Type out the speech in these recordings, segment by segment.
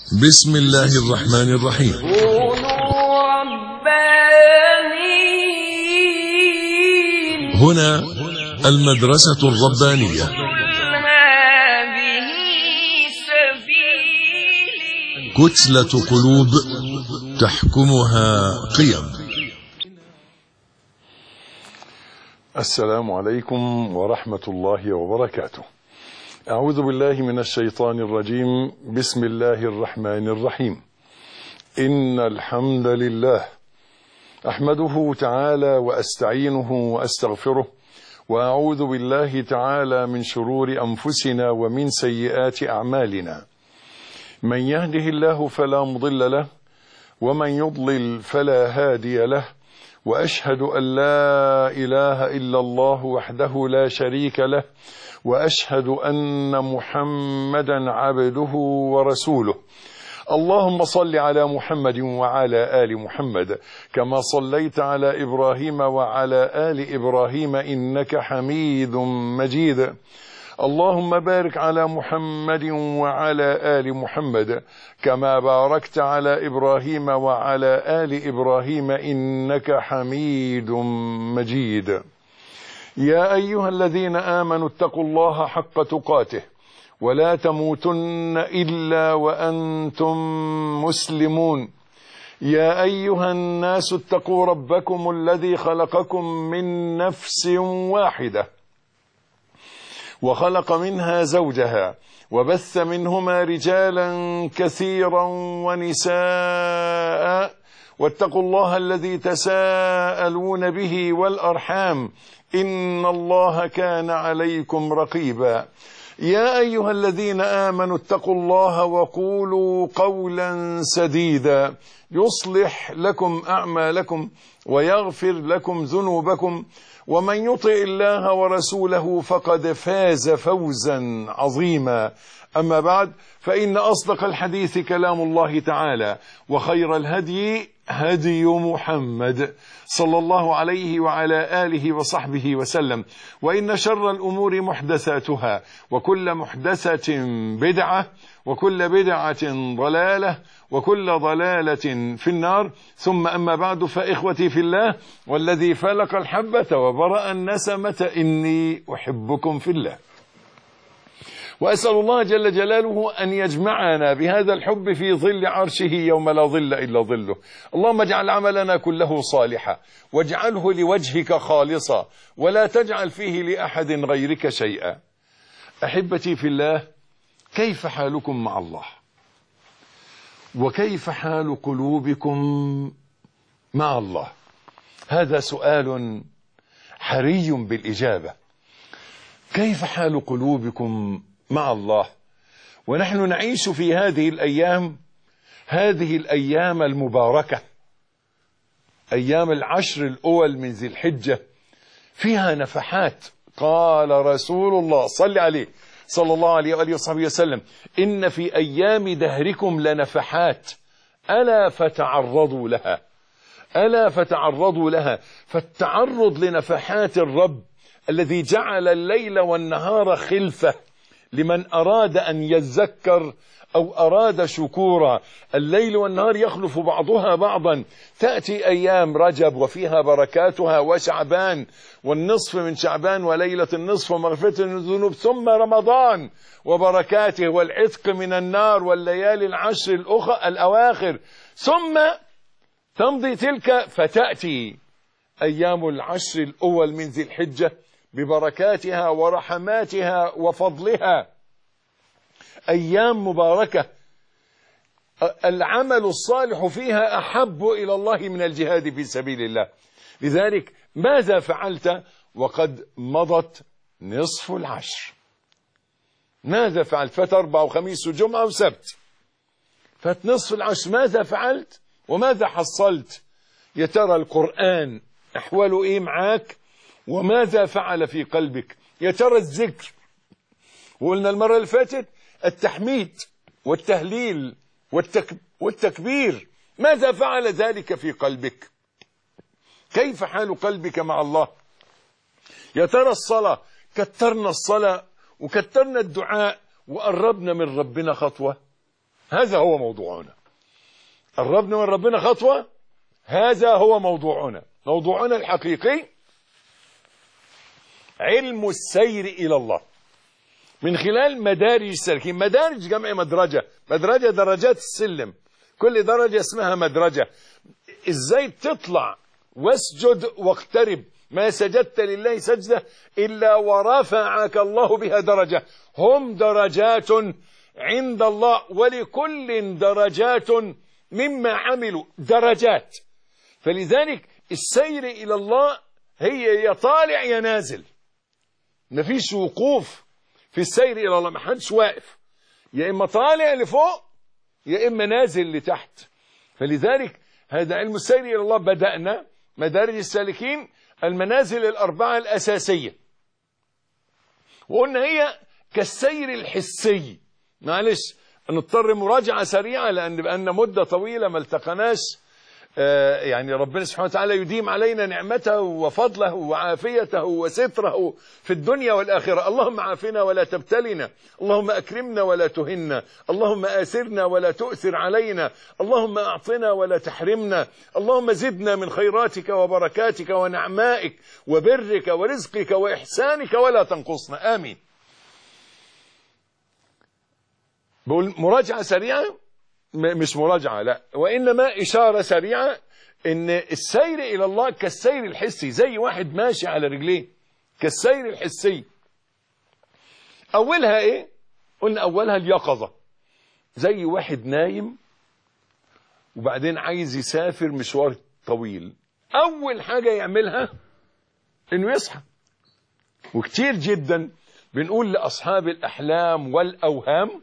بسم الله الرحمن الرحيم. كونوا ربانيين. هنا المدرسة الربانية. هذه سبيلي. كتلة قلوب تحكمها قيم. السلام عليكم ورحمة الله وبركاته. أعوذ بالله من الشيطان الرجيم. بسم الله الرحمن الرحيم. إن الحمد لله أحمده تعالى وأستعينه وأستغفره، وأعوذ بالله تعالى من شرور أنفسنا ومن سيئات أعمالنا. من يهده الله فلا مضل له، ومن يضلل فلا هادي له، وأشهد أن لا إله إلا الله وحده لا شريك له، وأشهد أن محمدا عبده ورسوله. اللهم صل على محمد وعلى آل محمد كما صليت على إبراهيم وعلى آل إبراهيم إنك حميد مجيد. اللهم بارك على محمد وعلى آل محمد كما باركت على إبراهيم وعلى آل إبراهيم إنك حميد مجيد. يا أيها الذين آمنوا اتقوا الله حق تقاته ولا تموتن إلا وأنتم مسلمون. يا أيها الناس اتقوا ربكم الذي خلقكم من نفس واحدة وخلق منها زوجها وبث منهما رجالا كثيرا ونساء، واتقوا الله الذي تساءلون به والأرحام إن الله كان عليكم رقيبا. يا أيها الذين آمنوا اتقوا الله وقولوا قولا سديدا يصلح لكم أعمالكم ويغفر لكم ذنوبكم، ومن يطع الله ورسوله فقد فاز فوزا عظيما. أما بعد، فإن أصدق الحديث كلام الله تعالى، وخير الهدي هدي محمد صلى الله عليه وعلى آله وصحبه وسلم، وإن شر الأمور محدثاتها، وكل محدثة بدعة، وكل بدعة ضلالة، وكل ضلالة في النار. ثم أما بعد، فإخوتي في الله والذي فلق الحبة وبرأ النسمة إني أحبكم في الله، وأسأل الله جل جلاله أن يجمعنا بهذا الحب في ظل عرشه يوم لا ظل إلا ظله. اللهم اجعل عملنا كله صالحا، واجعله لوجهك خالصا، ولا تجعل فيه لأحد غيرك شيئا. أحبتي في الله، كيف حالكم مع الله؟ وكيف حال قلوبكم مع الله؟ هذا سؤال حري بالإجابة. كيف حال قلوبكم مع الله ونحن نعيش في هذه الأيام المباركة، أيام العشر الأول من ذي الحجة، فيها نفحات. قال رسول الله صلى الله عليه وآله وصحبه وسلم: إن في أيام دهركم لنفحات، ألا فتعرضوا لها، ألا فتعرضوا لها. فالتعرض لنفحات الرب الذي جعل الليل والنهار خلفة لمن أراد أن يذكر أو أراد شكورا. الليل والنهار يخلف بعضها بعضا. تأتي أيام رجب وفيها بركاتها، وشعبان والنصف من شعبان وليلة النصف ومغفرة الذنوب، ثم رمضان وبركاته والعتق من النار والليالي العشر الأواخر، ثم تمضي تلك فتأتي أيام العشر الأول من ذي الحجة ببركاتها ورحماتها وفضلها. أيام مباركة العمل الصالح فيها أحب إلى الله من الجهاد في سبيل الله. لذلك ماذا فعلت وقد مضت نصف العشر؟ ماذا فعلت؟ فات أربعة وخميس وجمعة وسبت، فات نصف العشر. ماذا فعلت وماذا حصلت؟ يا ترى القرآن أحواله إيه معاك؟ وماذا فعل في قلبك؟ يا ترى الذكر، وقلنا المرة اللي فاتت التحميد والتهليل والتكبير، ماذا فعل ذلك في قلبك؟ كيف حال قلبك مع الله؟ يا ترى الصلاة، كترنا الصلاة وكترنا الدعاء وقربنا من ربنا خطوة؟ هذا هو موضوعنا. قربنا من ربنا خطوة، هذا هو موضوعنا. موضوعنا الحقيقي علم السير إلى الله من خلال مدارج السالكين. مدارج جمع مدرجة، مدرجة درجات السلم، كل درجة اسمها مدرجة. ازاي تطلع واسجد واقترب، ما سجدت لله سجدة إلا ورفعك الله بها درجة. هم درجات عند الله، ولكل درجات مما عملوا، درجات. فلذلك السير إلى الله هي يا طالع يا نازل، مفيش وقوف في السير إلى الله، محدش واقف، يا إما طالع لفوق يا إما نازل لتحت. فلذلك هذا علم السير إلى الله بدأنا مدارج السالكين المنازل الأربعة الأساسية، وقلنا هي كالسير الحسي. معلش نضطر مراجعة سريعة لأن مدة طويلة ما التقناش. يعني ربنا سبحانه وتعالى يديم علينا نعمته وفضله وعافيته وستره في الدنيا والآخرة. اللهم عافنا ولا تبتلنا، اللهم أكرمنا ولا تهنا، اللهم آثرنا ولا تؤثر علينا، اللهم أعطنا ولا تحرمنا، اللهم زدنا من خيراتك وبركاتك ونعمائك وبرك ورزقك وإحسانك ولا تنقصنا، آمين. بقول مراجعة سريعة، مش مراجعة لا، وإنما إشارة سريعة إن السير إلى الله كالسير الحسي، زي واحد ماشي على رجليه، كالسير الحسي. أولها إيه؟ قلنا أولها اليقظة، زي واحد نايم وبعدين عايز يسافر مشوار طويل، أول حاجة يعملها إنه يصحى. وكتير جدا بنقول لأصحاب الأحلام والأوهام،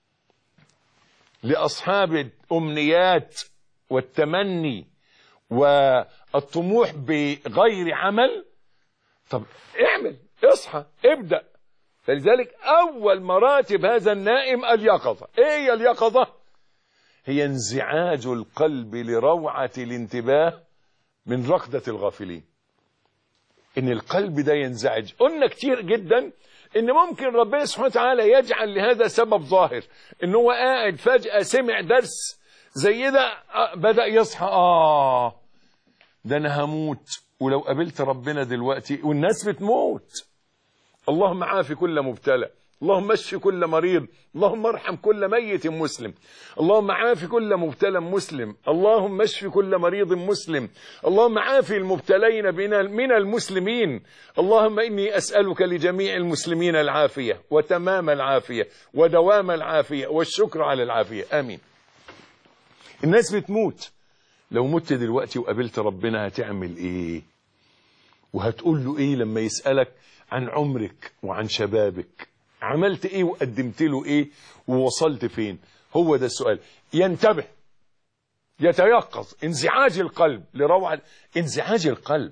لأصحاب الأمنيات والتمني والطموح بغير عمل، طب اعمل، اصحى، ابدأ. فلذلك أول مراتب هذا النائم اليقظة. ايه هي اليقظة؟ هي انزعاج القلب لروعة الانتباه من رقدة الغافلين. ان القلب ده ينزعج. قلنا كتير جدا ان ممكن ربنا سبحانه وتعالى يجعل لهذا سبب ظاهر، ان هو قاعد فجأة سمع درس زي ده بدأ يصحى، ده انا هموت ولو قابلت ربنا دلوقتي، والناس بتموت. اللهم عافي كل مبتلى، اللهم اشف كل مريض، اللهم ارحم كل ميت مسلم، اللهم عافي كل مبتلى مسلم، اللهم اشف كل مريض مسلم، اللهم عافي المبتلين من المسلمين، اللهم إني أسألك لجميع المسلمين العافية وتمام العافية ودوام العافية والشكر على العافية، آمين. الناس بتموت، لو مت دلوقتي وقابلت ربنا هتعمل ايه؟ وهتقول له ايه لما يسألك عن عمرك وعن شبابك؟ عملت ايه وقدمت له ايه ووصلت فين؟ هو ده السؤال. ينتبه، يتيقظ، انزعاج القلب لروعة. انزعاج القلب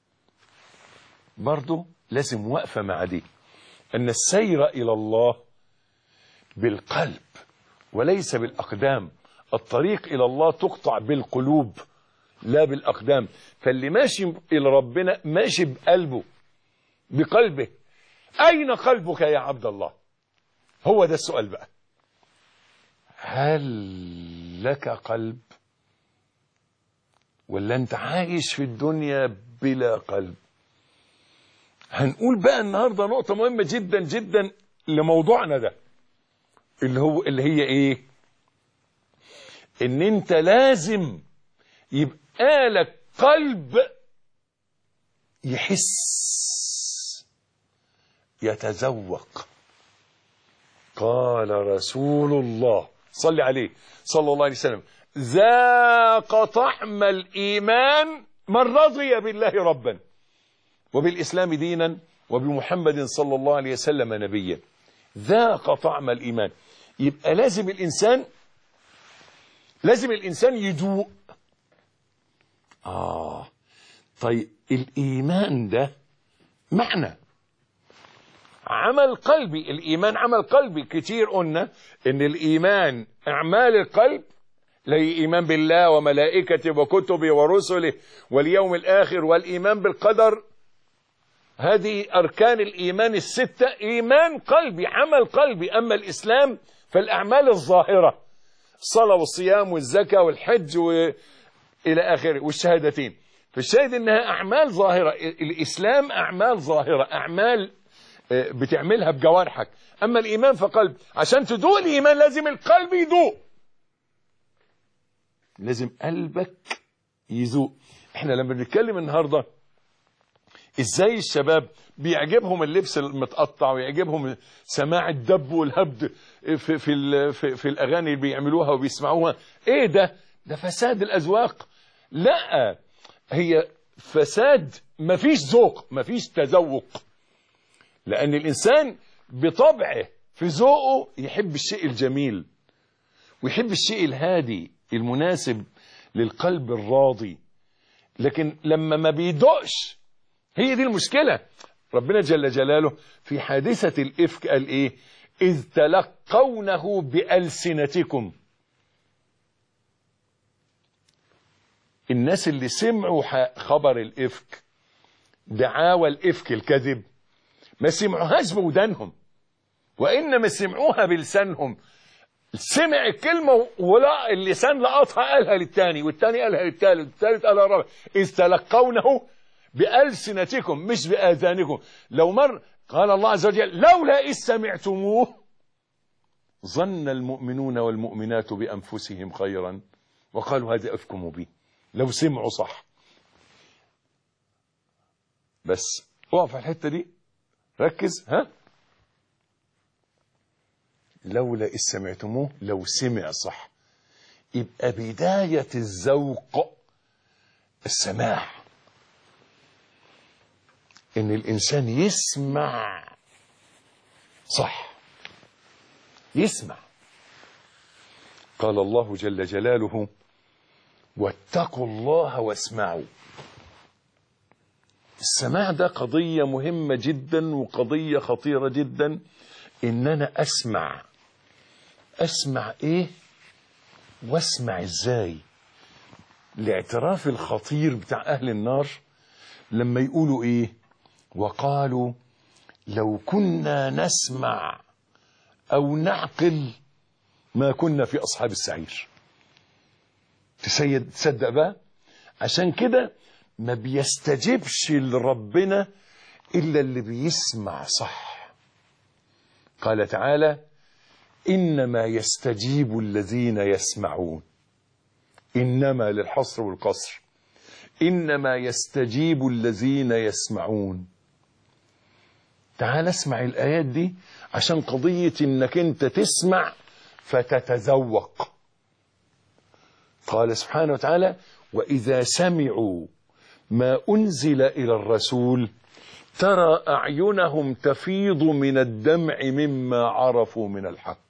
برضو لازم وقفة مع دي، ان السير الى الله بالقلب وليس بالأقدام. الطريق الى الله تقطع بالقلوب لا بالأقدام. فاللي ماشي الى ربنا ماشي بقلبه، بقلبه. أين قلبك يا عبد الله؟ هو ده السؤال بقى. هل لك قلب ولا أنت عايش في الدنيا بلا قلب؟ هنقول بقى النهاردة نقطة مهمة جدا جدا لموضوعنا ده، اللي هي إيه؟ إن أنت لازم يبقى لك قلب يحس، يتذوق. قال رسول الله صلى عليه صلى الله عليه وسلم: ذاق طعم الإيمان من رضي بالله ربا وبالإسلام دينا وبمحمد صلى الله عليه وسلم نبيا. ذاق طعم الإيمان. يبقى لازم الإنسان يذوق. طيب الإيمان ده معنى عمل قلبي. الإيمان عمل قلبي. كتير قلنا إن الإيمان أعمال القلب، زي إيمان بالله وملائكته وكتبه ورسله واليوم الآخر والإيمان بالقدر. هذه أركان الإيمان الستة، إيمان قلبي، عمل قلبي. أما الإسلام فالأعمال الظاهرة، الصلاة والصيام والزكاة والحج وإلى آخره والشهادتين. فالشاهد إنها أعمال ظاهرة. الإسلام أعمال ظاهرة، أعمال بتعملها بجوارحك. أما الإيمان فقلب. عشان تدوق الإيمان لازم القلب يدوق، لازم قلبك يذوق. احنا لما بنتكلم النهاردة ازاي الشباب بيعجبهم اللبس المتقطع ويعجبهم سماع الدب والهبد في الأغاني اللي بيعملوها وبيسمعوها، ايه ده فساد الأذواق. لا، هي فساد، مفيش ذوق، مفيش تذوق. لأن الإنسان بطبعه في ذوقه يحب الشيء الجميل ويحب الشيء الهادي المناسب للقلب الراضي. لكن لما ما بيدقش، هي دي المشكلة. ربنا جل جلاله في حادثة الإفك قال إيه؟ إذ تلقونه بألسنتكم. الناس اللي سمعوا خبر الإفك، دعاوى الإفك الكذب، ما سمعوهاش بودانهم، وإنما سمعوها بلسانهم. سمع الكلمة ولا اللسان لقطها قالها للتاني، والتاني قالها للتالت، والتالت قالها للرابع. إذ تلقونه بألسنتكم مش بآذانكم. لو مر قال الله عز وجل لولا إذ سمعتموه ظن المؤمنون والمؤمنات بأنفسهم خيرا وقالوا هذا إفك مبين. لو سمعوا صح. بس اقف على الحتة دي، ركز. لولا إذ سمعتموه، لو سمع صح، يبقى بداية الذوق السماع، إن الإنسان يسمع صح، يسمع. قال الله جل جلاله واتقوا الله واسمعوا. السماع ده قضية مهمة جدا وقضية خطيرة جدا. إن أنا أسمع إيه واسمع إزاي. الاعتراف الخطير بتاع أهل النار لما يقولوا إيه؟ وقالوا لو كنا نسمع أو نعقل ما كنا في أصحاب السعير. تصدق بقى؟ عشان كده ما بيستجيبش لربنا إلا اللي بيسمع صح. قال تعالى إنما يستجيب الذين يسمعون. إنما للحصر والقصر. إنما يستجيب الذين يسمعون. تعال اسمع الآيات دي عشان قضية إنك أنت تسمع فتتذوق. قال سبحانه وتعالى وإذا سمعوا ما أنزل إلى الرسول ترى أعينهم تفيض من الدمع مما عرفوا من الحق.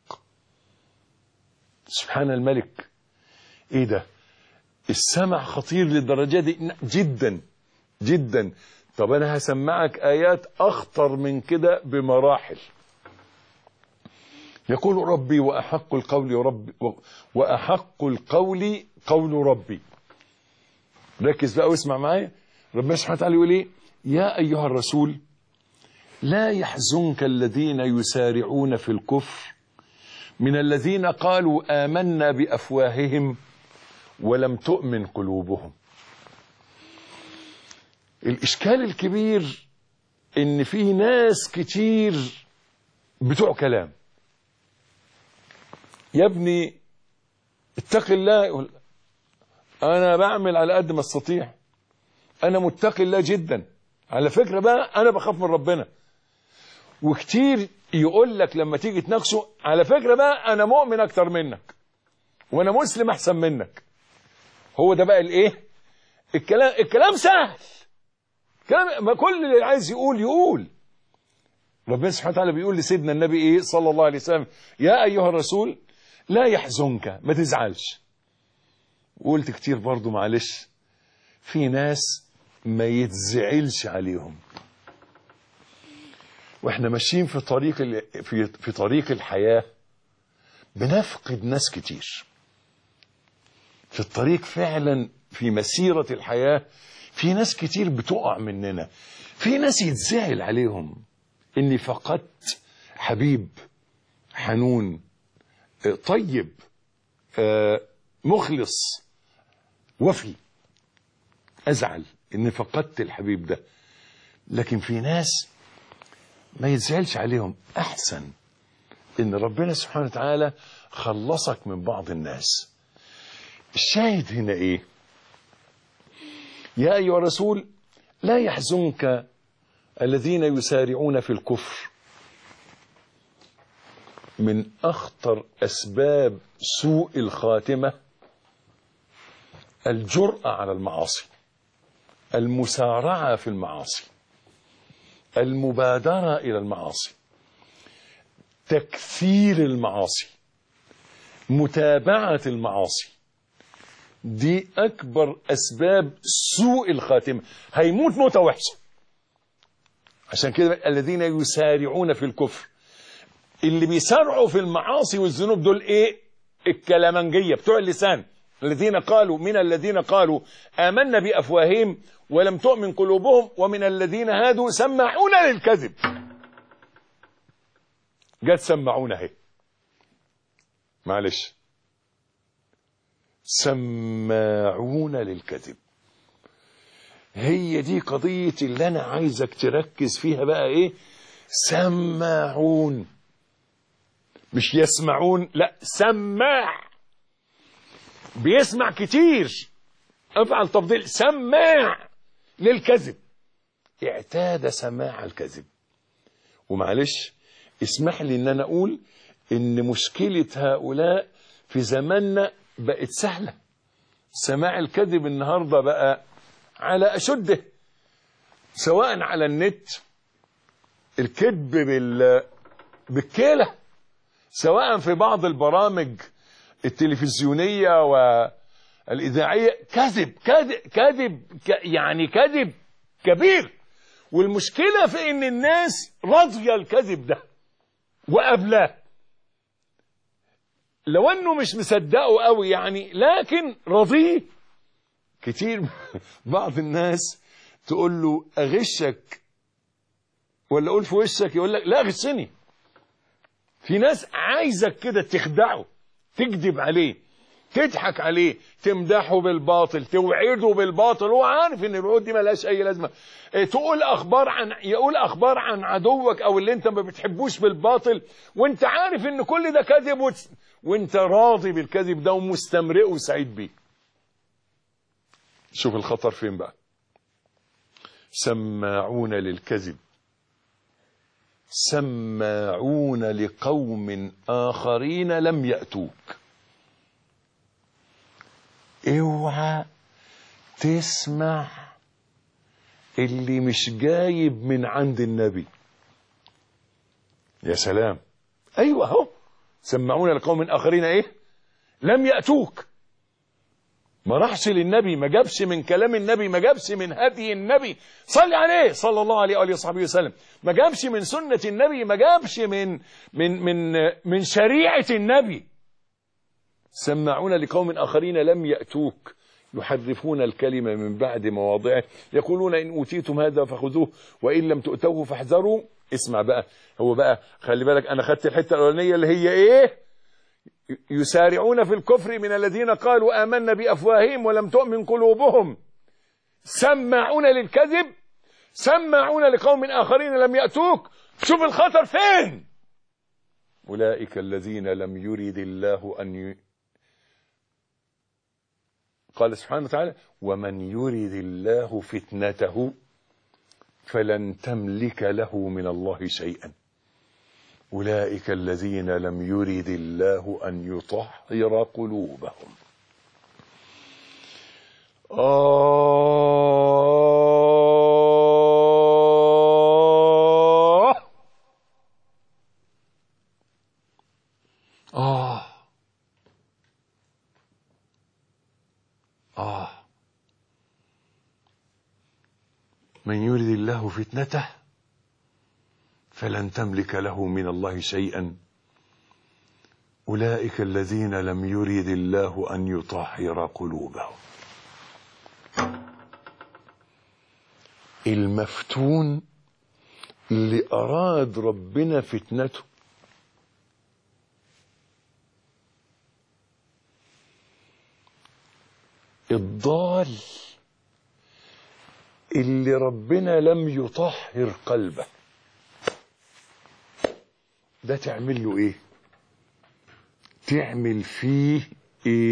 سبحان الملك. إيه ده؟ السمع خطير للدرجة دي جدا جدا. طب أنا هسمعك آيات أخطر من كده بمراحل. يقول ربي وأحق القول قول ربي. ركز بقى واسمع معايا. ربنا سبحانه وتعالى يقول إيه؟ يا أيها الرسول لا يحزنك الذين يسارعون في الكفر من الذين قالوا آمنا بأفواههم ولم تؤمن قلوبهم. الإشكال الكبير إن في ناس كتير بتوع كلام. يا ابني اتق الله. يقول أنا بعمل على قد ما استطيع، أنا متقي الله جدا، على فكرة بقى أنا بخاف من ربنا. وكتير يقول لك لما تيجي تناقشه على فكرة بقى أنا مؤمن أكتر منك وأنا مسلم أحسن منك. هو ده بقى الإيه؟ الكلام سهل. ما كل اللي عايز يقول. ربنا سبحانه وتعالى بيقول لسيدنا النبي إيه صلى الله عليه وسلم يا أيها الرسول لا يحزنك، ما تزعلش. وقلت كتير برضو معلش، في ناس ما يتزعلش عليهم. واحنا ماشيين في طريق الحياة بنفقد ناس كتير في الطريق. فعلا في مسيرة الحياة في ناس كتير بتقع مننا. في ناس يتزعل عليهم اني فقدت حبيب حنون طيب مخلص وفي أزعل إن فقدت الحبيب ده، لكن في ناس ما يتزعلش عليهم، أحسن إن ربنا سبحانه وتعالى خلصك من بعض الناس. الشاهد هنا إيه؟ يا أيها الرسول لا يحزنك الذين يسارعون في الكفر. من أخطر أسباب سوء الخاتمة الجرأة على المعاصي، المسارعة في المعاصي، المبادرة إلى المعاصي، تكثير المعاصي، متابعة المعاصي. دي أكبر أسباب سوء الخاتمة. هيموت موتة وحشة. عشان كده الذين يسارعون في الكفر، اللي بيسارعوا في المعاصي والذنوب دول ايه؟ الكلامنجية بتوع اللسان، الذين قالوا من الذين قالوا آمنا بأفواههم ولم تؤمن قلوبهم ومن الذين هادوا سماعون للكذب. جت سماعون اهي، معلش، سماعون للكذب. هي دي قضية اللي أنا عايزك تركز فيها بقى. إيه؟ سماعون، مش يسمعون، لا، سماع، بيسمع كتير، افعل تفضيل، سماع للكذب، اعتاد سماع الكذب. ومعلش اسمح لي ان انا اقول ان مشكلة هؤلاء في زماننا بقت سهلة. سماع الكذب النهاردة بقى على أشده، سواء على النت، الكذب بالكيلة، سواء في بعض البرامج التلفزيونية والإذاعية، كذب كذب كذب، يعني كذب كبير. والمشكلة في ان الناس راضية الكذب ده وقبلاه، لو انه مش مصدقه قوي يعني، لكن راضيه كتير. بعض الناس تقول له اغشك ولا اقول في وشك، يقول لك لا غشني. في ناس عايزك كده تخدعه، تكذب عليه، تضحك عليه، تمدحه بالباطل، توعده بالباطل، هو عارف ان الوعود دي ملهاش اي لازمه. يقول اخبار عن عدوك او اللي انت ما بتحبوش بالباطل، وانت عارف ان كل ده كذب، وانت راضي بالكذب ده ومستمرئ وسعيد بيه. شوف الخطر فين بقى. سماعون للكذب، سماعون لقوم آخرين لم يأتوك. اوعى تسمع اللي مش جايب من عند النبي. يا سلام، ايوه اهو، سمعون لقوم آخرين ايه؟ لم يأتوك. ما راحش للنبي، ما جابش من كلام النبي، ما جابش من هدي النبي صلى عليه صلى الله عليه وآله وصحبه وسلم، ما جابش من سنة النبي، ما جابش من شريعة النبي. سمعون لقوم آخرين لم يأتوك يحرفون الكلمة من بعد مواضعه يقولون إن أوتيتم هذا فخذوه وإن لم تؤتوه فاحذروا. اسمع بقى، هو بقى خلي بالك، أنا خدت الحتة الأولانية اللي هي إيه؟ يسارعون في الكفر من الذين قالوا آمنا بأفواههم ولم تؤمن قلوبهم، سماعون للكذب، سماعون لقوم آخرين لم يأتوك. شوف الخطر فين. أولئك الذين لم يرد الله أن قال سبحانه وتعالى ومن يرد الله فتنته فلن تملك له من الله شيئا. أولئك الذين لم يرد الله أن يطهر قلوبهم. من يرد الله فتنته فلن تملك له من الله شيئا. أولئك الذين لم يرد الله أن يطهر قلوبهم. المفتون اللي أراد ربنا فتنته الضال اللي ربنا لم يطهر قلبه ده تعمل له ايه؟ تعمل فيه ايه؟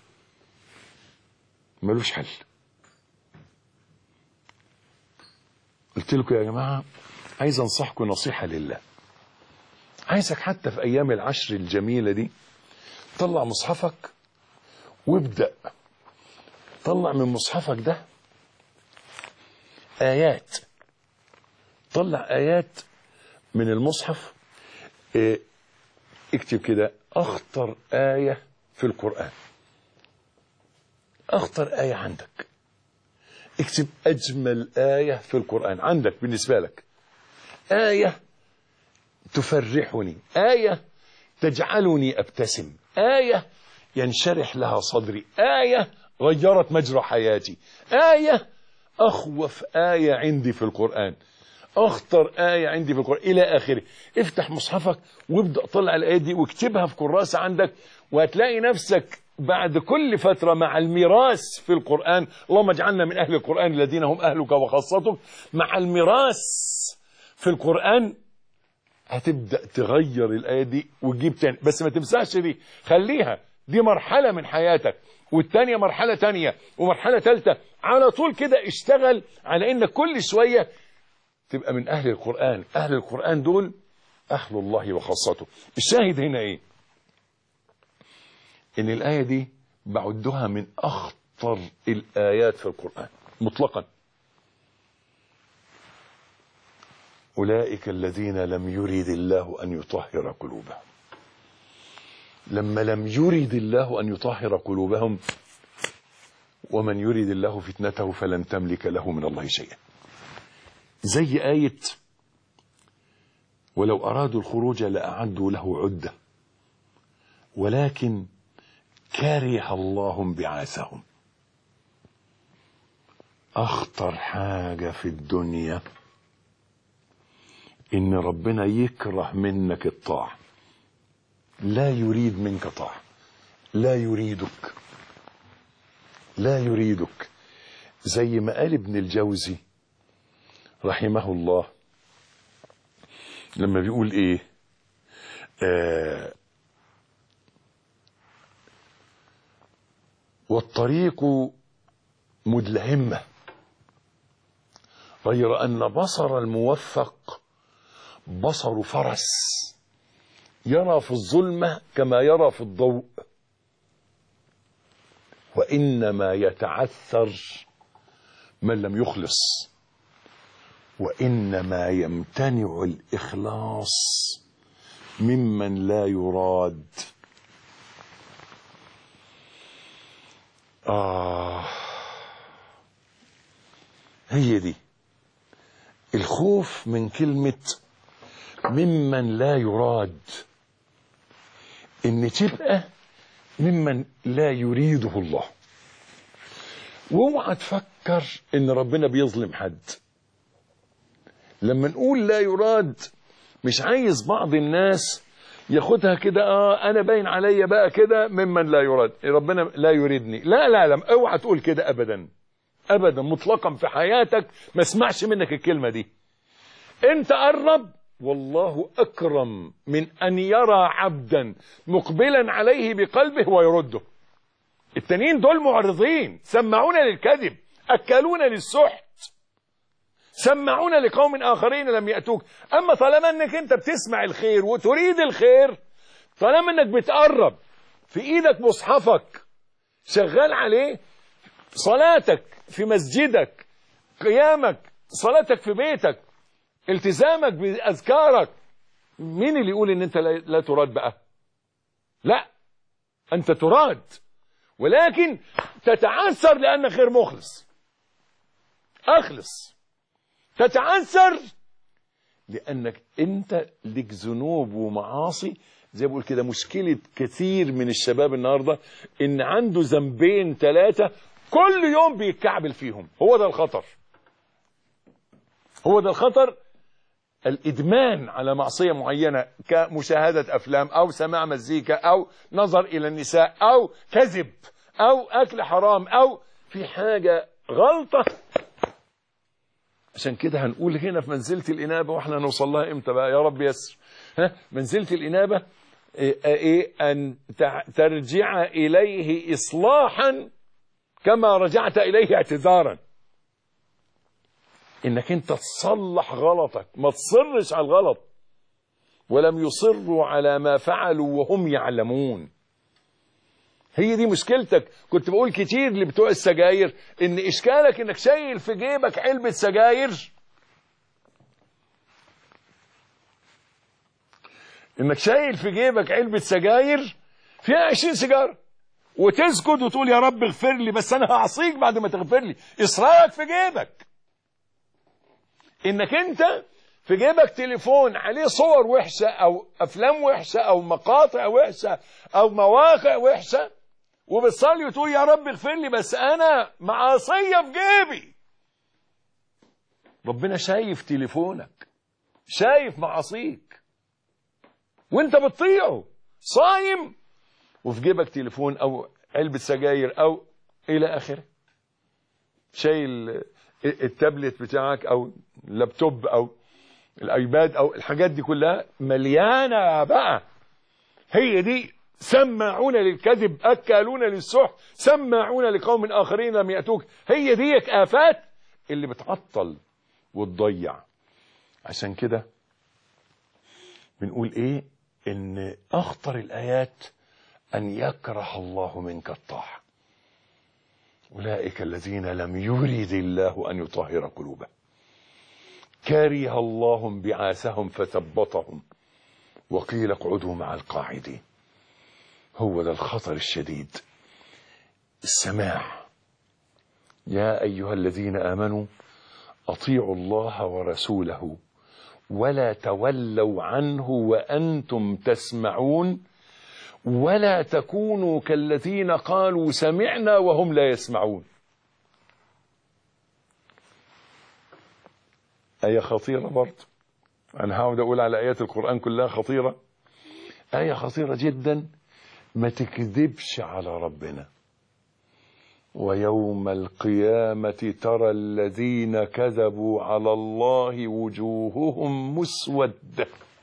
ملوش حل. قلت لكم يا جماعة عايز انصحكم نصيحة لله. عايزك حتى في ايام العشر الجميلة دي طلع مصحفك وابدأ طلع من مصحفك ده آيات. طلع آيات من المصحف. اكتب كده أخطر آية في القرآن. أخطر آية عندك. اكتب أجمل آية في القرآن عندك بالنسبة لك. آية تفرحني، آية تجعلني أبتسم، آية ينشرح لها صدري، آية غيرت مجرى حياتي، آية أخوف آية عندي في القرآن، أخطر آية عندي في القرآن إلى آخره. افتح مصحفك وابدأ طلع الآيات دي واكتبها في كراسة عندك، وهتلاقي نفسك بعد كل فترة مع الميراث في القرآن. اللهم اجعلنا من أهل القرآن الذين هم أهلك وخاصتك. مع الميراث في القرآن هتبدأ تغير الآية دي وتجيب تاني. بس ما تمسحش دي، خليها دي مرحلة من حياتك، والتانية مرحلة تانية، ومرحلة تالتة. على طول كده اشتغل على انك كل شوية تبقى من اهل القرآن. اهل القرآن دول اهل الله وخاصته. الشاهد هنا ايه؟ ان الآية دي بعدها من اخطر الآيات في القرآن مطلقا. أولئك الذين لم يرد الله أن يطهر قلوبهم. لما لم يرد الله أن يطهر قلوبهم، ومن يرد الله فتنته فلن تملك له من الله شيئا. زي آية ولو أرادوا الخروج لأعدوا له عدة ولكن كره الله بعاثهم. أخطر حاجة في الدنيا إن ربنا يكره منك الطاعة، لا يريد منك طاعة، لا يريدك، لا يريدك. زي ما قال ابن الجوزي رحمه الله لما بيقول ايه والطريق مدلهمة غير أن بصر الموفق بصر فرس يرى في الظلمة كما يرى في الضوء، وإنما يتعثر من لم يخلص، وإنما يمتنع الإخلاص ممن لا يراد. هي دي الخوف من كلمة ممن لا يراد، ان تبقى ممن لا يريده الله. واوعى تفكر ان ربنا بيظلم حد. لما نقول لا يراد مش عايز بعض الناس ياخدها كده انا باين عليا بقى كده ممن لا يراد، ربنا لا يريدني. لا لا لا، اوعى تقول كده ابدا ابدا مطلقا في حياتك. ما اسمعش منك الكلمة دي. انت قرب، والله أكرم من أن يرى عبدا مقبلا عليه بقلبه ويرده. التانيين دول معرضين، سمعون للكذب، أكلون للسحت، سمعون لقوم آخرين لم يأتوك. أما طالما أنك أنت بتسمع الخير وتريد الخير، طالما أنك بتقرب في إيدك مصحفك شغال عليه، صلاتك في مسجدك، قيامك، صلاتك في بيتك، التزامك بأذكارك، مين اللي يقول ان انت لا تراد بقى؟ لا، انت تراد، ولكن تتعثر لانك غير مخلص. اخلص. تتعثر لانك انت لك ذنوب ومعاصي. زي بقول كده، مشكلة كثير من الشباب النهاردة ان عنده ذنبين 3 كل يوم بيتكعبل فيهم. هو ده الخطر، هو ده الخطر. الإدمان على معصية معينة كمشاهدة أفلام أو سماع مزيكا أو نظر إلى النساء أو كذب او اكل حرام او في حاجة غلطة. عشان كده هنقول هنا في منزلة الإنابة، واحنا هنوصل لها امتى بقى يا رب يسر. منزلة الإنابة أن ترجع إليه إصلاحا كما رجعت إليه اعتذارا. إنك أنت تصلح غلطك، ما تصرش على الغلط. ولم يصروا على ما فعلوا وهم يعلمون. هي دي مشكلتك. كنت بقول كتير لبتوع السجاير إن إشكالك إنك شايل في جيبك علبة سجاير، إنك شايل في جيبك علبة سجاير فيها 20 سيجارة، وتسكت وتقول يا رب اغفر لي، بس أنا هعصيك بعد ما تغفر لي. إصرارك في جيبك إنك أنت في جيبك تليفون عليه صور وحشة أو أفلام وحشة أو مقاطع وحشة أو مواقع وحشة، وبتصلي وتقول يا رب اغفر لي، بس أنا معصية في جيبي. ربنا شايف تليفونك، شايف معاصيك، وانت بتطيعه صايم وفي جيبك تليفون او علبة سجاير او الى اخره. شايل التابلت بتاعك او اللابتوب او الايباد او الحاجات دي كلها مليانة بقى. هي دي سماعون للكذب اكالون للسحت سماعون لقوم اخرين لم يأتوك. هي ديك آفات اللي بتعطل وتضيع. عشان كده بنقول ايه؟ ان اخطر الايات ان يكره الله منك الطاعة. اولئك الذين لم يرد الله ان يطهر قلوبهم، كره الله انبعاثهم فثبطهم وقيل اقعدوا مع القاعدين. هو ده الخطر الشديد. السماع. يا ايها الذين امنوا اطيعوا الله ورسوله ولا تولوا عنه وأنتم تسمعون ولا تكونوا كالذين قالوا سمعنا وهم لا يسمعون. آية خطيرة برضه. أنا هقعد أقول على آيات القرآن كلها خطيرة. آية خطيرة جدا. ما تكذبش على ربنا. ويوم القيامة ترى الذين كذبوا على الله وجوههم مسودة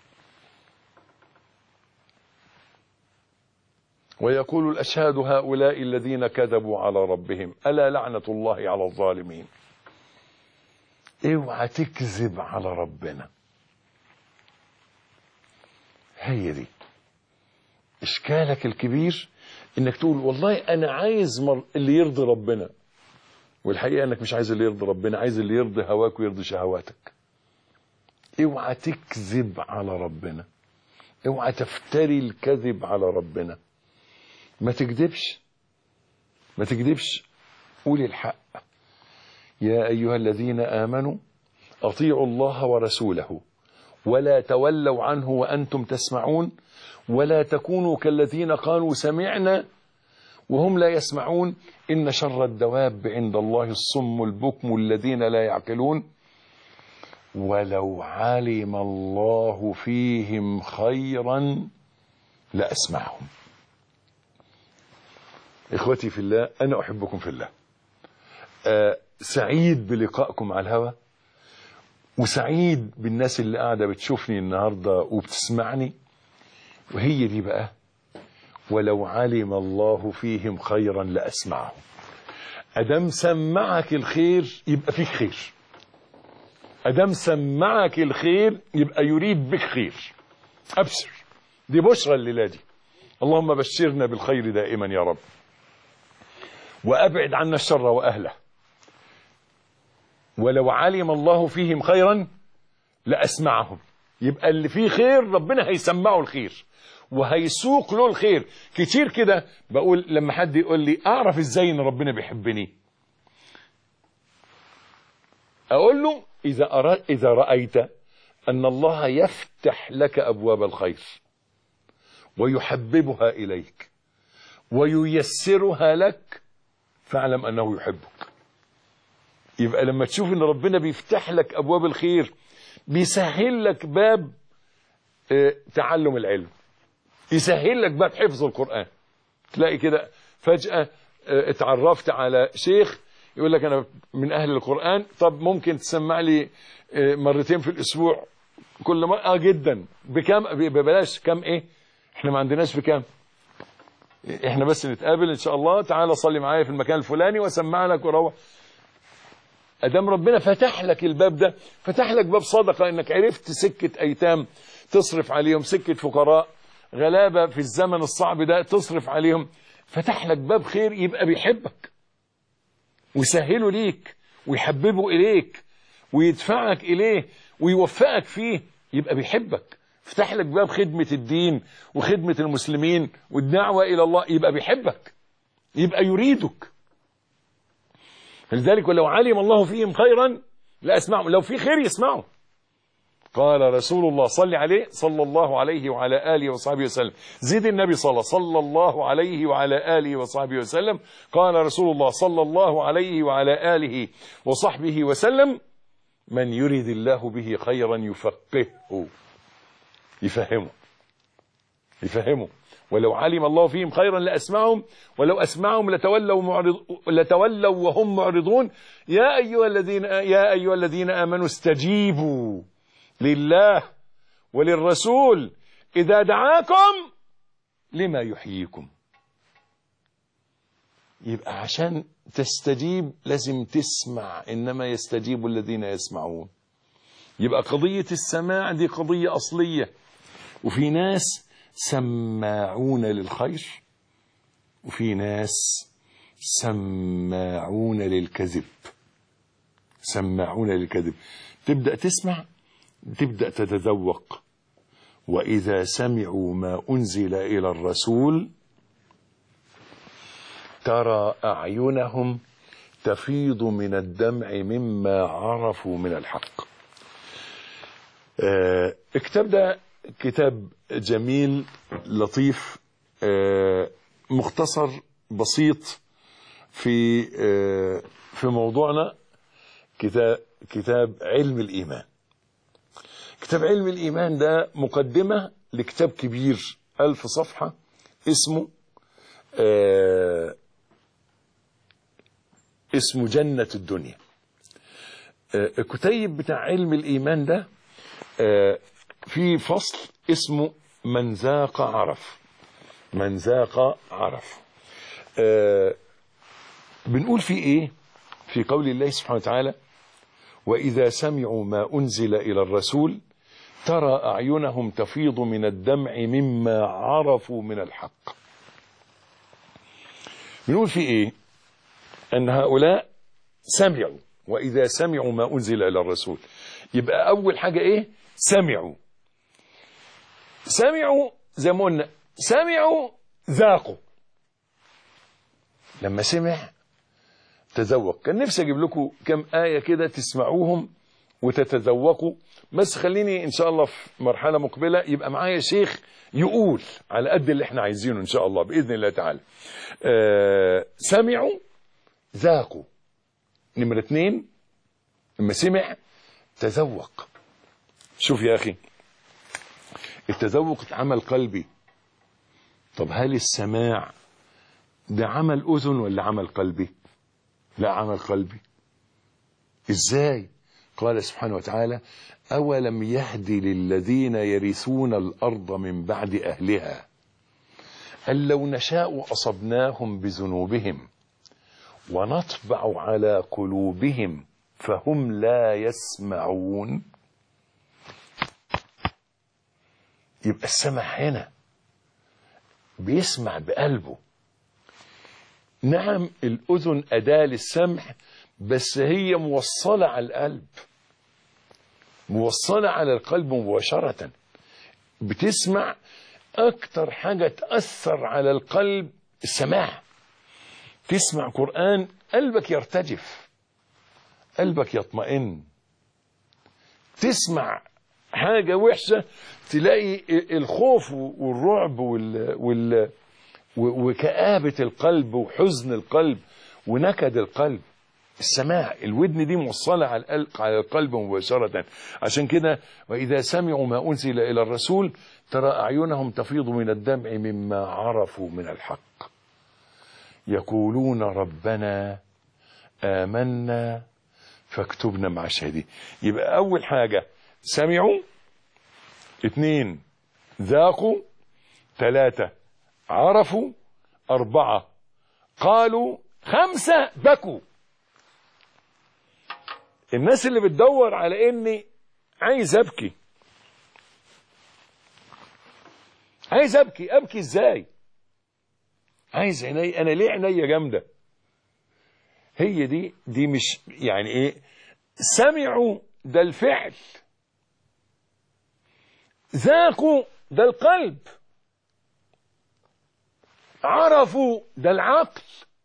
ويقول الأشهاد هؤلاء الذين كذبوا على ربهم ألا لعنة الله على الظالمين. اوعى تكذب على ربنا. هي دي إشكالك الكبير، انك تقول والله انا عايز اللي يرضي ربنا، والحقيقة انك مش عايز اللي يرضي ربنا، عايز اللي يرضي هواك ويرضي شهواتك. اوعى تكذب على ربنا، اوعى تفتري الكذب على ربنا. ما تكذبش، ما تكذبش، قول الحق. يا ايها الذين امنوا اطيعوا الله ورسوله ولا تولوا عنه وانتم تسمعون ولا تكونوا كالذين قالوا سمعنا وهم لا يسمعون إن شر الدواب عند الله الصم البكم الذين لا يعقلون ولو علم الله فيهم خيرا لأسمعهم. إخوتي في الله، أنا أحبكم في الله. سعيد بلقائكم على الهوى، وسعيد بالناس اللي قاعدة بتشوفني النهاردة وبتسمعني. وهي دي بقى ولو علم الله فيهم خيرا لأسمعهم. أدام سمعك الخير يبقى فيك خير، أدام سمعك الخير يبقى يريد بك خير. أبشر، دي بشرى الليلة دي. اللهم بشرنا بالخير دائما يا رب، وأبعد عنا الشر وأهله. ولو علم الله فيهم خيرا لأسمعهم. يبقى اللي فيه خير ربنا هيسمعه الخير وهيسوق له الخير. كتير كده بقول لما حد يقول لي اعرف ازاي ان ربنا بيحبني، اقول له اذا رأيت ان الله يفتح لك ابواب الخير ويحببها اليك وييسرها لك فاعلم انه يحبك. يبقى لما تشوف ان ربنا بيفتح لك ابواب الخير، بيسهل لك باب تعلم العلم، يسهل لك باب حفظ القرآن، تلاقي كده فجأة اتعرفت على شيخ يقول لك انا من اهل القرآن، طب ممكن تسمع لي مرتين في الاسبوع كل مرة؟ جدا. بكام؟ ببلاش. كام؟ ايه، احنا ما عندناش بكام، احنا بس نتقابل ان شاء الله، تعالى صلي معايا في المكان الفلاني واسمع لك وروح. ادام ربنا فتح لك الباب ده، فتح لك باب صدقة، انك عرفت سكة ايتام تصرف عليهم، سكة فقراء غلابة في الزمن الصعب ده تصرف عليهم، فتح لك باب خير، يبقى بيحبك ويسهله ليك ويحببه اليك ويدفعك اليه ويوفقك فيه، يبقى بيحبك. فتح لك باب خدمة الدين وخدمة المسلمين والدعوة الى الله، يبقى بيحبك، يبقى يريدك. لذلك ولو علم الله فيهم خيرا لأسمعهم، لو في خير يسمعوا. قال رسول الله صلى عليه صلى الله عليه وعلى آله وصحبه وسلم، زيد النبي صلى الله عليه وعلى آله وصحبه وسلم، قال رسول الله صلى الله عليه وعلى آله وصحبه وسلم: من يريد الله به خيرا يفقهه، يفهمه. ولو علم الله فيهم خيرا لأسمعهم، ولو أسمعهم لتولوا وهم معرضون. يا أيها الذين آمنوا استجيبوا لله وللرسول إذا دعاكم لما يحييكم. يبقى عشان تستجيب لازم تسمع، إنما يستجيب الذين يسمعون. يبقى قضية السماع دي قضية أصلية. وفي ناس سماعون للخير، وفي ناس سماعون للكذب. تبدأ تسمع، تبدأ تتذوق. وإذا سمعوا ما أنزل إلى الرسول ترى أعينهم تفيض من الدمع مما عرفوا من الحق. الكتاب ده كتاب جميل لطيف، مختصر بسيط في موضوعنا، كتاب علم الإيمان. كتاب علم الإيمان ده مقدمة لكتاب كبير 1000 صفحة اسمه جنة الدنيا. الكتيب بتاع علم الإيمان ده في فصل اسمه من ذاق عرف. بنقول فيه ايه؟ في قول الله سبحانه وتعالى: وإذا سمعوا ما أنزل إلى الرسول ترى أعينهم تفيض من الدمع مما عرفوا من الحق. بنقول فيه ايه؟ أن هؤلاء سمعوا، وإذا سمعوا ما أنزل إلى الرسول، يبقى أول حاجة ايه؟ سمعوا زي ما قلنا، سمعوا ذاقوا. لما سمع تذوق. كان نفسي اجيب لكم كم آية كده تسمعوهم وتتذوقوا، بس خليني ان شاء الله في مرحلة مقبلة يبقى معايا شيخ يقول على قد اللي احنا عايزينه ان شاء الله بإذن الله تعالى. سمعوا ذاقوا. نمرة 2، لما سمع تذوق. شوف يا أخي، التذوق عمل قلبي. طب هل السماع ده عمل أذن ولا عمل قلبي؟ لا، عمل قلبي. إزاي؟ قال سبحانه وتعالى: أولم يهد للذين يرثون الأرض من بعد أهلها أن لو نشاء أصبناهم بذنوبهم ونطبع على قلوبهم فهم لا يسمعون. يبقى السمع هنا بيسمع بقلبه. نعم، الأذن أداة للسمع، بس هي موصلة على القلب، موصلة على القلب مباشرة. بتسمع. أكتر حاجة تأثر على القلب السماع. تسمع قرآن قلبك يرتجف، قلبك يطمئن. تسمع حاجة وحشة تلاقي الخوف والرعب وكآبة القلب وحزن القلب ونكد القلب. السماع، الودن دي موصلة على القلب مباشرة. عشان كده وإذا سمعوا ما أنزل إلى الرسول ترى أعينهم تفيض من الدمع مما عرفوا من الحق. يقولون ربنا آمنا فاكتبنا مع الشاهدين. يبقى أول حاجة سمعوا، 2 ذاقوا، 3 عرفوا، 4 قالوا، 5 بكوا. الناس اللي بتدور على اني عايز ابكي، عايز ابكي ازاي؟ عايز عيني، انا ليه عينيا جامده؟ هي دي مش يعني ايه. سمعوا ده الفعل، ذاقوا ده القلب، عرفوا ده العقل،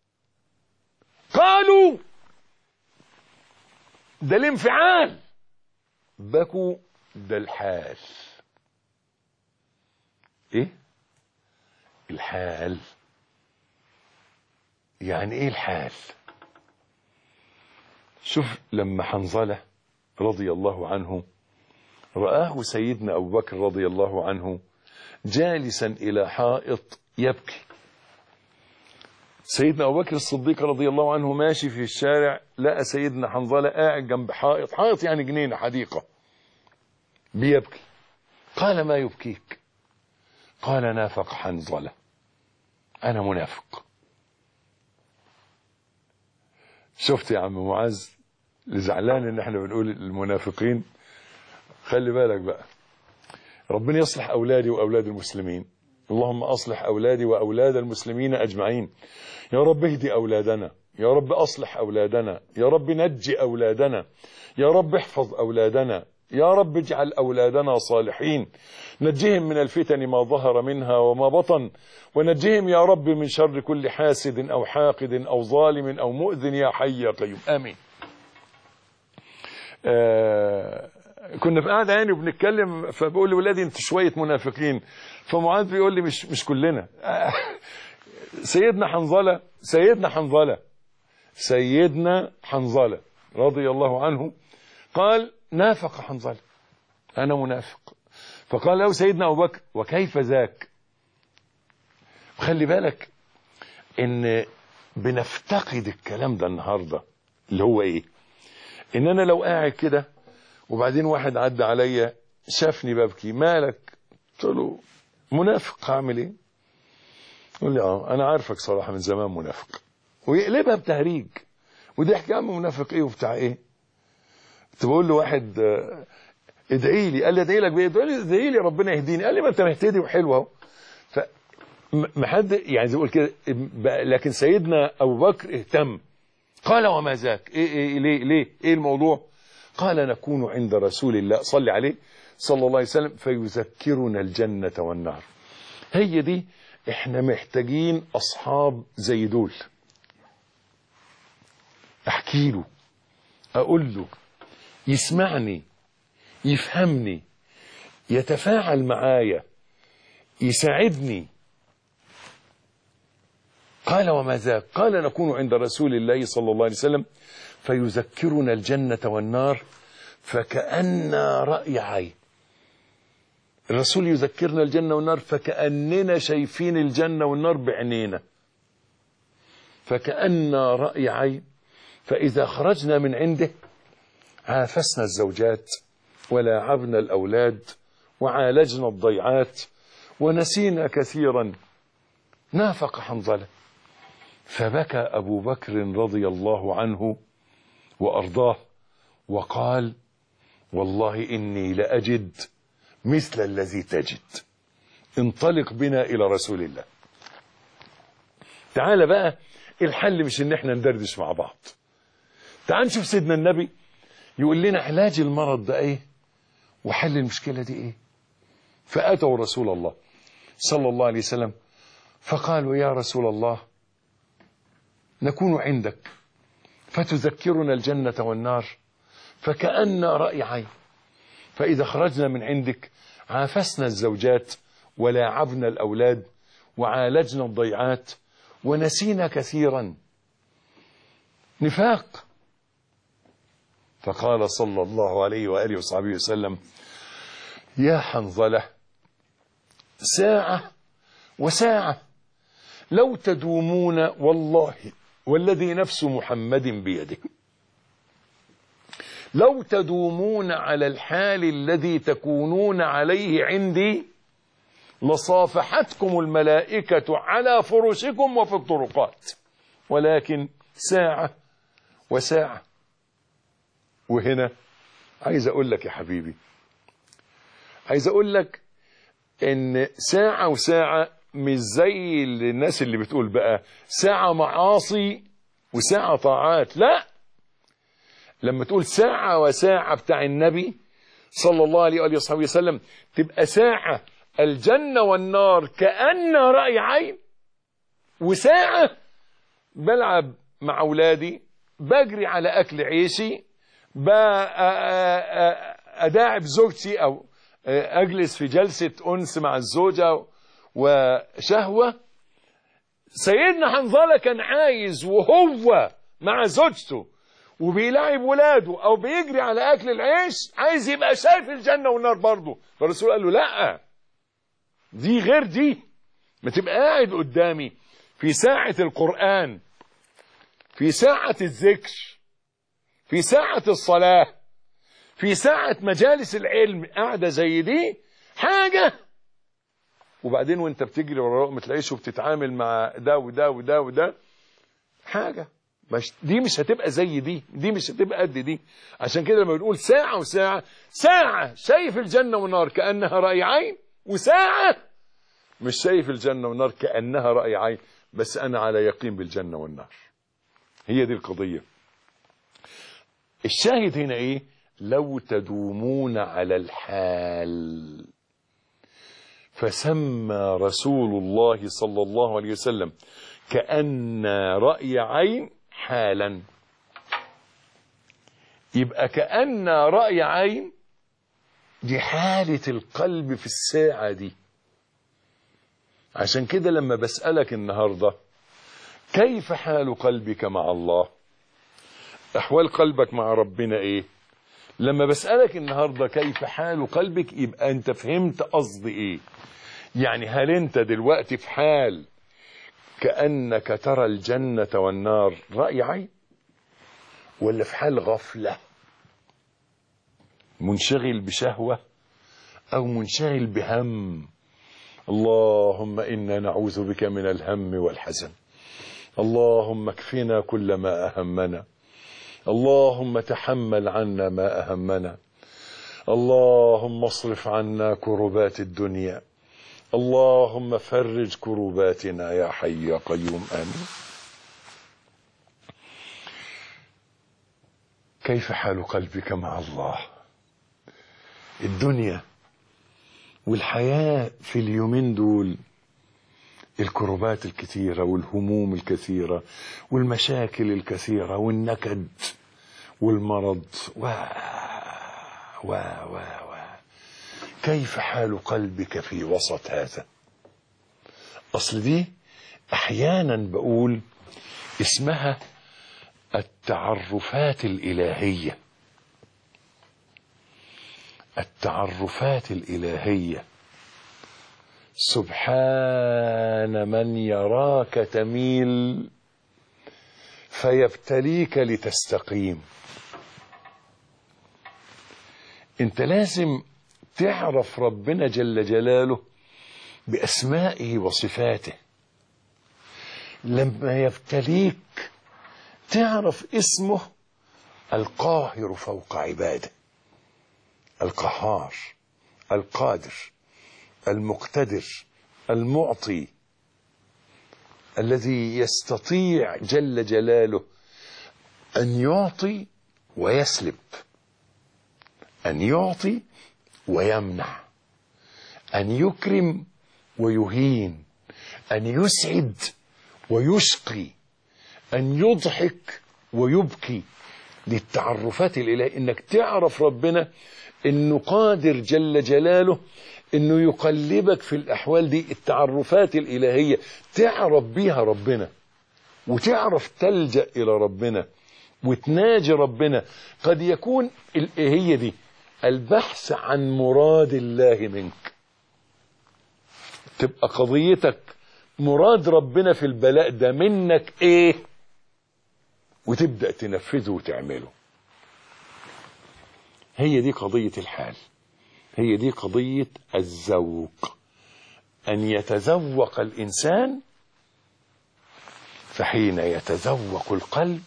قالوا ده الانفعال، بكوا ده الحال. ايه الحال؟ يعني ايه الحال؟ شوف لما حنظلة رضي الله عنه رآه سيدنا أبو بكر رضي الله عنه جالسا إلى حائط يبكي. سيدنا أبو بكر الصديق رضي الله عنه ماشي في الشارع، لقى سيدنا حنظلة قاعد جنب حائط، حائط يعني جنينة حديقة، بيبكي. قال ما يبكيك؟ قال نافق حنظلة، أنا منافق. شفت يا عم معاذ زعلان ان احنا بنقول المنافقين؟ خلي بالك بقى، ربنا يصلح أولادي وأولاد المسلمين. اللهم أصلح أولادي وأولاد المسلمين أجمعين. يا رب اهدي أولادنا، يا رب أصلح أولادنا، يا رب نجي أولادنا، يا رب احفظ أولادنا، يا رب اجعل أولادنا صالحين، نجهم من الفتن ما ظهر منها وما بطن، ونجهم يا رب من شر كل حاسد أو حاقد أو ظالم أو مؤذن يا حي يا قيوم، آمين. كنا في قاعدة يعني وبنتكلم، فبقول لولادي انتوا شوية منافقين، فمعاذ بيقول لي مش كلنا. سيدنا حنظلة رضي الله عنه قال نافق حنظلة، أنا منافق. فقال له سيدنا أبو بكر وكيف ذاك؟ خلي بالك إن بنفتقد الكلام ده النهاردة، اللي هو إيه؟ إن أنا لو قاعد كده وبعدين واحد عدى عليا شافني ببكي، مالك؟ قلت له منافق، هعمل إيه؟ يقول لي أنا عارفك صراحة من زمان منافق، ويقلبها بتهريج وضحك. يا عم منافق إيه وبتاع إيه؟ كنت بقول له واحد ادعي لي، قال لي ادعي لك بايه؟ قال لي ادعي لي ربنا يهديني. قال لي ما انت مهتدي وحلو اهو. فما حد يعني زي يقول كده، لكن سيدنا ابو بكر اهتم. قال وما ذاك؟ ايه ليه ايه الموضوع؟ قال نكون عند رسول الله صلى عليه صلى الله عليه وسلم فيذكرنا الجنة والنار. هي دي، احنا محتاجين اصحاب زي دول، احكي له، اقول له، يسمعني، يفهمني، يتفاعل معايا، يساعدني. قال وما ذاك؟ قال نكون عند رسول الله صلى الله عليه وسلم فيذكرنا الجنة والنار فكأن رأي عين. الرسول يذكرنا الجنة والنار فكأننا شايفين الجنة والنار بعينينا، فكأن رأي عين. فإذا خرجنا من عنده عافسنا الزوجات ولاعبنا الأولاد وعالجنا الضيعات ونسينا كثيرا. نافق حنظلة. فبكى أبو بكر رضي الله عنه وأرضاه وقال والله إني لأجد مثل الذي تجد، انطلق بنا إلى رسول الله. تعال بقى، الحل مش ان احنا ندردش مع بعض. تعال نشوف سيدنا النبي يقول لنا علاج المرض ده ايه وحل المشكلة دي ايه. فأتوا رسول الله صلى الله عليه وسلم فقالوا يا رسول الله نكون عندك فتذكرنا الجنة والنار فكأن رأي عين، فإذا خرجنا من عندك عافسنا الزوجات ولاعبنا الأولاد وعالجنا الضيعات ونسينا كثيرا. نفاق. فقال صلى الله عليه وآله وصحبه وسلم يا حنظلة ساعة وساعة لو تدومون والله والذي نفس محمد بيده، لو تدومون على الحال الذي تكونون عليه عندي لصافحتكم الملائكة على فرشكم وفي الطرقات، ولكن ساعة وساعة. وهنا عايز أقول لك يا حبيبي، عايز أقول لك إن ساعة وساعة مش زي الناس اللي بتقول بقى ساعة معاصي وساعة طاعات. لا، لما تقول ساعة وساعة بتاع النبي صلى الله عليه وآله وصحبه وسلم تبقى ساعة الجنة والنار كأن رأي عين، وساعة بلعب مع أولادي، بجري على أكل عيشي، أداعب زوجتي أو أجلس في جلسة أنس مع الزوجة وشهوة. سيدنا حنظلة كان عايز وهو مع زوجته وبيلعب ولاده أو بيجري على أكل العيش عايز يبقى شايف الجنة والنار برضه، فالرسول قال له لا، دي غير دي. ما تبقى قاعد قدامي في ساعة القرآن، في ساعة الذكر، في ساعة الصلاة، في ساعة مجالس العلم، قاعدة زي دي حاجة، وبعدين وانت بتجري ورا لقمة العيش وبتتعامل مع ده وده وده وده حاجة، دي مش هتبقى زي دي، دي مش هتبقى قد دي. عشان كده لما بنقول ساعة وساعة، ساعة شايف الجنة والنار كأنها رأي عين، وساعة مش شايف الجنة والنار كأنها رأي عين، بس أنا على يقين بالجنة والنار. هي دي القضية. الشاهد هنا إيه؟ لو تدومون على الحال. فسمى رسول الله صلى الله عليه وسلم كأن رأي عين حالا. يبقى كأن رأي عين دي حالة القلب في الساعة دي. عشان كده لما بسألك النهاردة كيف حال قلبك مع الله، أحوال قلبك مع ربنا إيه؟ لما بسألك النهاردة كيف حال قلبك يبقى أنت فهمت قصدي إيه. يعني هل أنت دلوقتي في حال كأنك ترى الجنة والنار رأي عين، ولا في حال غفلة منشغل بشهوة أو منشغل بهم؟ اللهم إنا نعوذ بك من الهم والحزن، اللهم اكفنا كل ما أهمنا، اللهم تحمل عنا ما أهمنا، اللهم اصرف عنا كربات الدنيا، اللهم فرج كرباتنا يا حي يا قيوم آمين. كيف حال قلبك مع الله؟ الدنيا والحياة في اليومين دول، الكربات الكثيرة والهموم الكثيرة والمشاكل الكثيرة والنكد والمرض كيف حال قلبك في وسط هذا؟ أصل دي أحيانا بقول اسمها التعرفات الإلهية. التعرفات الإلهية. سبحان من يراك تميل فيبتليك لتستقيم. انت لازم تعرف ربنا جل جلاله بأسمائه وصفاته. لما يبتليك تعرف اسمه القاهر فوق عباده، القهار، القادر، المقتدر، المعطي، الذي يستطيع جل جلاله أن يعطي ويسلب، أن يعطي ويمنع، أن يكرم ويهين، أن يسعد ويشقي، أن يضحك ويبكي. دي التعرفات الإلهية. إنك تعرف ربنا إنه قادر جل جلاله إنه يقلبك في الأحوال دي. التعرفات الإلهية تعرف بيها ربنا، وتعرف تلجأ إلى ربنا وتناجي ربنا. قد يكون هي دي البحث عن مراد الله منك، تبقى قضيتك مراد ربنا في البلاء ده منك ايه، وتبدأ تنفذه وتعمله. هي دي قضية الحال، هي دي قضية الذوق، أن يتذوق الإنسان. فحين يتذوق القلب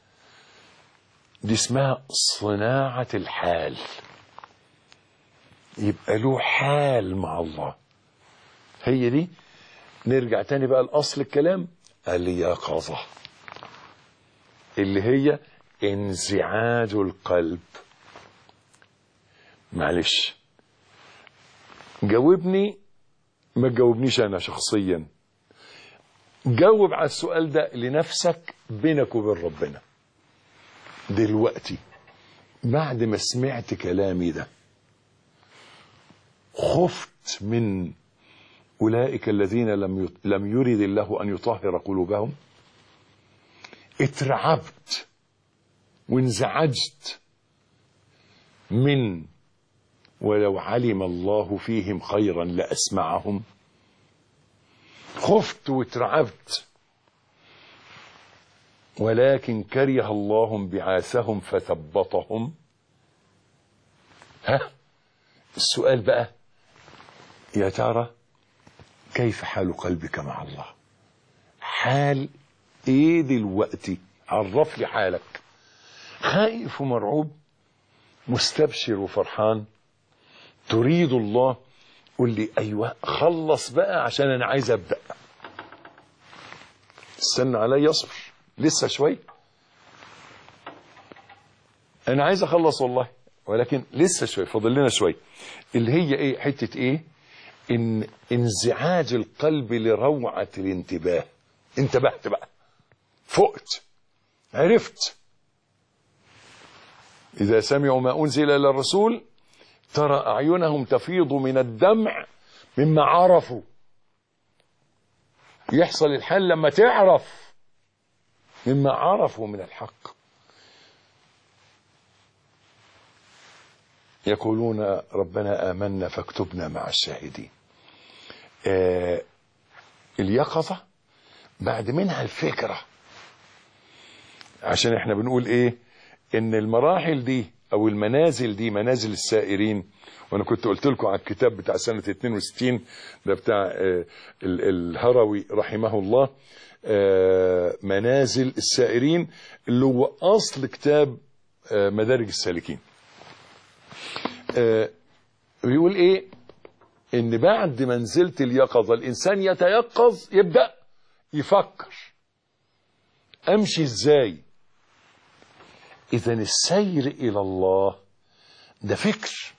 دي اسمها صناعة الحال، يبقى له حال مع الله. هي دي. نرجع تاني بقى لأصل الكلام، اليقظة، اللي هي انزعاج القلب. معلش جاوبني، ما تجاوبنيش أنا شخصيا، جاوب على السؤال ده لنفسك بينك وبين ربنا دلوقتي بعد ما سمعت كلامي ده. خفت من أولئك الذين لم يرد الله أن يطهر قلوبهم؟ اترعبت وانزعجت من ولو علم الله فيهم خيرا لأسمعهم؟ خفت واترعبت ولكن كره الله بعاثهم فثبطهم. ها السؤال بقى، يا ترى كيف حال قلبك مع الله؟ حال ايه دلوقتي؟ عرف لي حالك. خائف ومرعوب، مستبشر وفرحان، تريد الله؟ قول لي ايوه، خلص بقى عشان انا عايز ابدا. استنى علي، اصبر لسه شوي، انا عايز اخلص والله، ولكن لسه شوي، فاضل لنا شوي. اللي هي ايه؟ حته ايه؟ ان انزعاج القلب لروعه الانتباه. انتبهت بقى، فقت، عرفت. اذا سمعوا ما انزل الى الرسول ترى اعينهم تفيض من الدمع مما عرفوا. يحصل الحال لما تعرف مما عرفوا من الحق. يقولون ربنا آمنا فاكتبنا مع الشاهدين. اليقظة بعد منها الفكرة. عشان احنا بنقول ايه؟ ان المراحل دي او المنازل دي منازل السائرين. وانا كنت قلت لكم على الكتاب بتاع سنة 62 ده بتاع الهروي رحمه الله، منازل السائرين، اللي هو اصل كتاب مدارج السالكين. بيقول ايه؟ ان بعد منزلة اليقظة الانسان يتيقظ، يبدأ يفكر امشي ازاي. اذا السير الى الله ده فكر.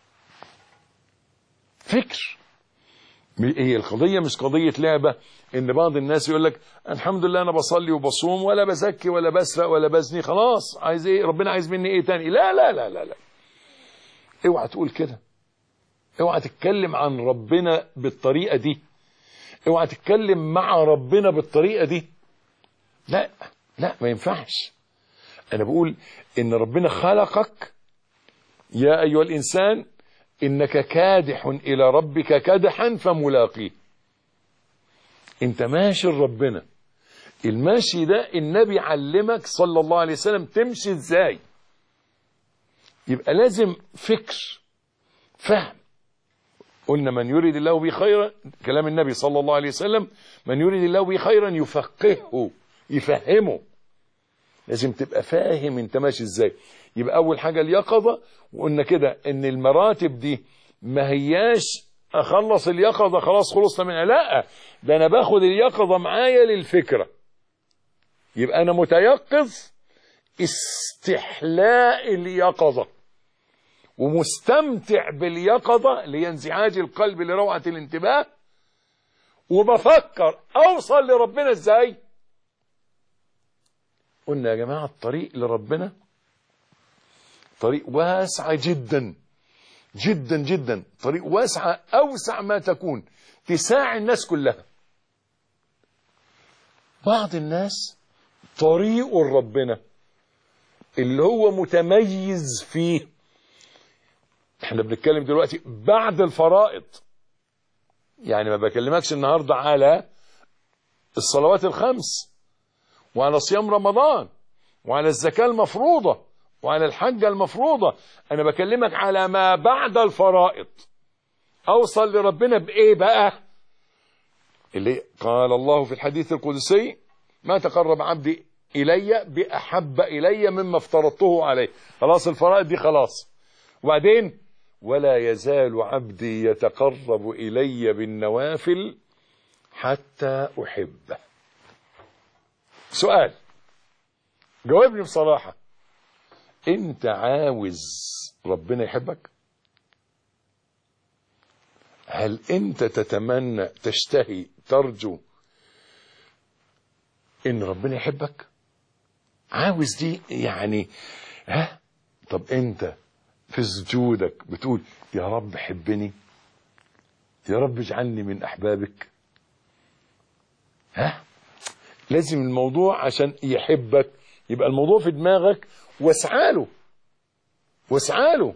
هي القضية مش قضية لعبة، ان بعض الناس يقول لك الحمد لله انا بصلي وبصوم ولا بزكي ولا بسرق ولا بزني، خلاص عايز ايه؟ ربنا عايز مني ايه تاني؟ لا لا لا لا لا، اوعى تقول كده. اوعى تتكلم عن ربنا بالطريقة دي، اوعى تتكلم مع ربنا بالطريقة دي. لا لا، ما ينفعش. انا بقول ان ربنا خلقك يا ايها الانسان انك كادح الى ربك كدحا فملاقيه. انت ماشي لربنا، الماشي ده النبي علمك صلى الله عليه وسلم تمشي ازاي. يبقى لازم فكر، فهم. قلنا من يريد الله به خيرا، كلام النبي صلى الله عليه وسلم، من يريد الله به خيرا يفقهه، يفهمه. لازم تبقى فاهم انت ماشي ازاي. يبقى اول حاجة اليقظة، وقلنا كده ان المراتب دي ما هياش اخلص اليقظة خلاص خلصنا منها، لا، ده انا باخد اليقظة معايا للفكرة. يبقى انا متيقظ استحلاء اليقظة، ومستمتع باليقظة لانزعاج القلب لروعة الانتباه، وبفكر اوصل لربنا ازاي. قلنا يا جماعة الطريق لربنا طريق واسعة جدا جدا جدا، طريق واسعة اوسع ما تكون، تساعي الناس كلها. بعض الناس طريق ربنا اللي هو متميز فيه، احنا بنتكلم دلوقتي بعد الفرائض، يعني ما بكلمكش النهاردة على الصلوات الخمس، وعلى صيام رمضان، وعلى الزكاة المفروضة، وعلى الحجة المفروضة. أنا بكلمك على ما بعد الفرائض. أوصل لربنا بإيه بقى؟ اللي قال الله في الحديث القدسي: ما تقرب عبدي إلي بأحب إلي مما افترضته عليه. خلاص الفرائض دي خلاص. وبعدين: ولا يزال عبدي يتقرب إلي بالنوافل حتى أحبه. سؤال، جاوبني بصراحة، انت عاوز ربنا يحبك؟ هل انت تتمنى، تشتهي، ترجو ان ربنا يحبك؟ عاوز دي يعني؟ طب انت في سجودك بتقول: يا رب حبني، يا رب اجعلني من احبابك؟ لازم الموضوع عشان يحبك يبقى الموضوع في دماغك، واسعى له،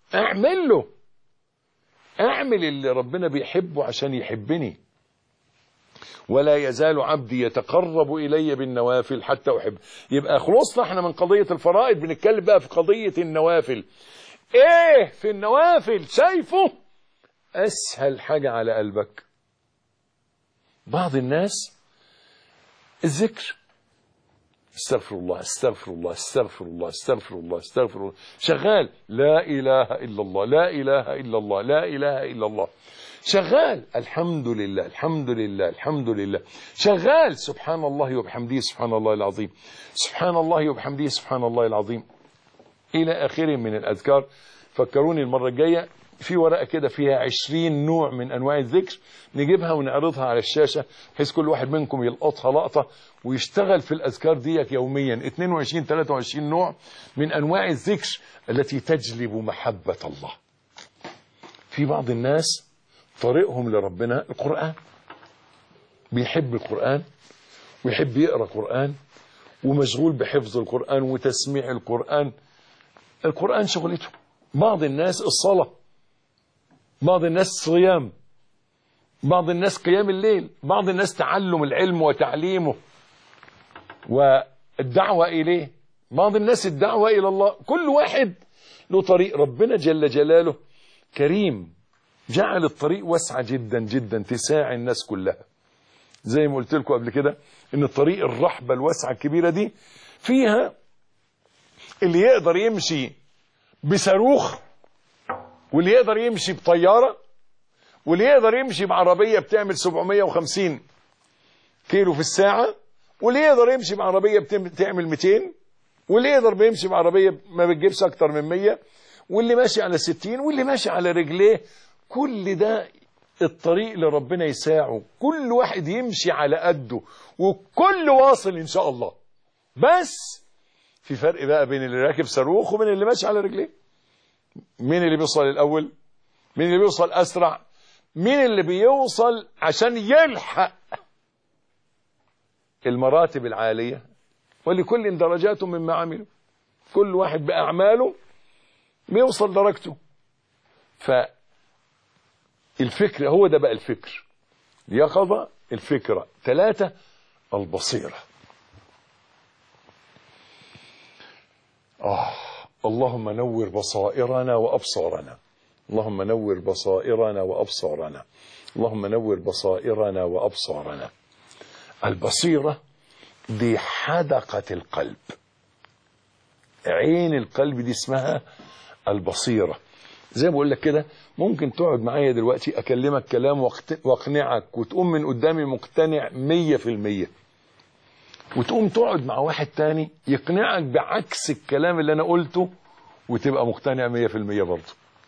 اعمل اللي ربنا بيحبه عشان يحبني. ولا يزال عبدي يتقرب إلي بالنوافل حتى أحب. يبقى خلصنا احنا من قضية الفرائض، بنتكلم بقى في قضية النوافل. ايه في النوافل شايفه اسهل حاجة على قلبك؟ بعض الناس الذكر، استغفر الله استغفر الله استغفر الله استغفر الله استغفر الله، شغال لا إله إلا الله لا إله إلا الله لا إله إلا الله، شغال الحمد لله الحمد لله الحمد لله، شغال سبحان الله وبحمده سبحان الله العظيم، سبحان الله وبحمده سبحان الله العظيم، إلى آخره من الأذكار. فكروني المرة الجاية في ورقة كده فيها 20 نوع من أنواع الذكر، نجيبها ونعرضها على الشاشة بحيث كل واحد منكم يلقطها لقطة ويشتغل في الأذكار ديك يوميا. 22-23 نوع من أنواع الذكر التي تجلب محبة الله. في بعض الناس طريقهم لربنا القرآن، بيحب القرآن ويحب يقرأ قرآن ومشغول بحفظ القرآن وتسميع القرآن. القرآن شغلته. بعض الناس الصلاة، بعض الناس صيام، بعض الناس قيام الليل، بعض الناس تعلم العلم وتعليمه والدعوة إليه، بعض الناس الدعوة إلى الله. كل واحد له طريق. ربنا جل جلاله كريم، جعل الطريق واسعة جدا جدا تساعي الناس كلها. زي ما قلت لكم قبل كده ان الطريق الرحبة الواسعة الكبيرة دي فيها اللي يقدر يمشي بصاروخ، واللي يقدر يمشي بطيارة، واللي يقدر يمشي بعربية بتعمل 750 كيلو في الساعة، واللي يقدر يمشي بعربية بتعمل 200، واللي يقدر بيمشي بعربية ما بتجيبش اكتر من 100، واللي ماشي على 60، واللي ماشي على رجليه. كل ده الطريق لربنا يساعه، كل واحد يمشي على قده، وكل واصل ان شاء الله. بس في فرق بقى بين اللي راكب صاروخ وبين اللي ماشي على رجليه. مين اللي بيوصل الاول؟ مين اللي بيوصل اسرع؟ مين اللي بيوصل عشان يلحق المراتب العالية؟ ولكل درجات مما عملوا، كل واحد بأعماله بيوصل درجته. فالفكرة هو ده بقى الفكر، اليقظة، الفكرة. 3 البصيرة. اللهم نور بصائرنا وأبصارنا، اللهم نور بصائرنا وأبصارنا، اللهم نور بصائرنا وأبصارنا. البصيرة دي حدقة القلب، عين القلب دي اسمها البصيرة. زي ما بقول لك كده، ممكن تقعد معايا دلوقتي أكلمك كلام واقنعك وتقوم من قدامي مقتنع 100%، وتقوم تقعد مع واحد تاني يقنعك بعكس الكلام اللي أنا قلته وتبقى مقتنع 100% برضه.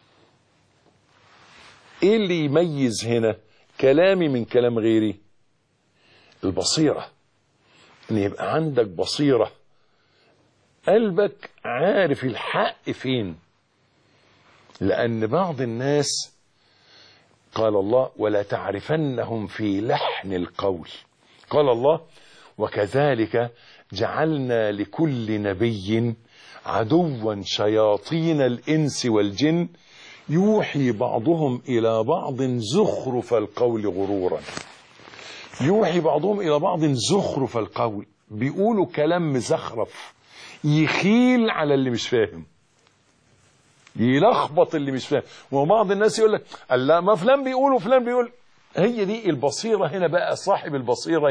ايه اللي يميز هنا كلامي من كلام غيري؟ البصيرة، ان يبقى عندك بصيرة، قلبك عارف الحق فين. لان بعض الناس قال الله: ولا تعرفنهم في لحن القول. قال الله: وكذلك جعلنا لكل نبي عدوا شياطين الإنس والجن يوحي بعضهم إلى بعض زخرف القول غرورا. يوحي بعضهم إلى بعض زخرف القول، بيقولوا كلام مزخرف يخيل على اللي مش فاهم، يلخبط اللي مش فاهم. وبعض الناس يقول لك لا ما فلان بيقول وفلان بيقول. هي دي البصيرة هنا بقى، صاحب البصيرة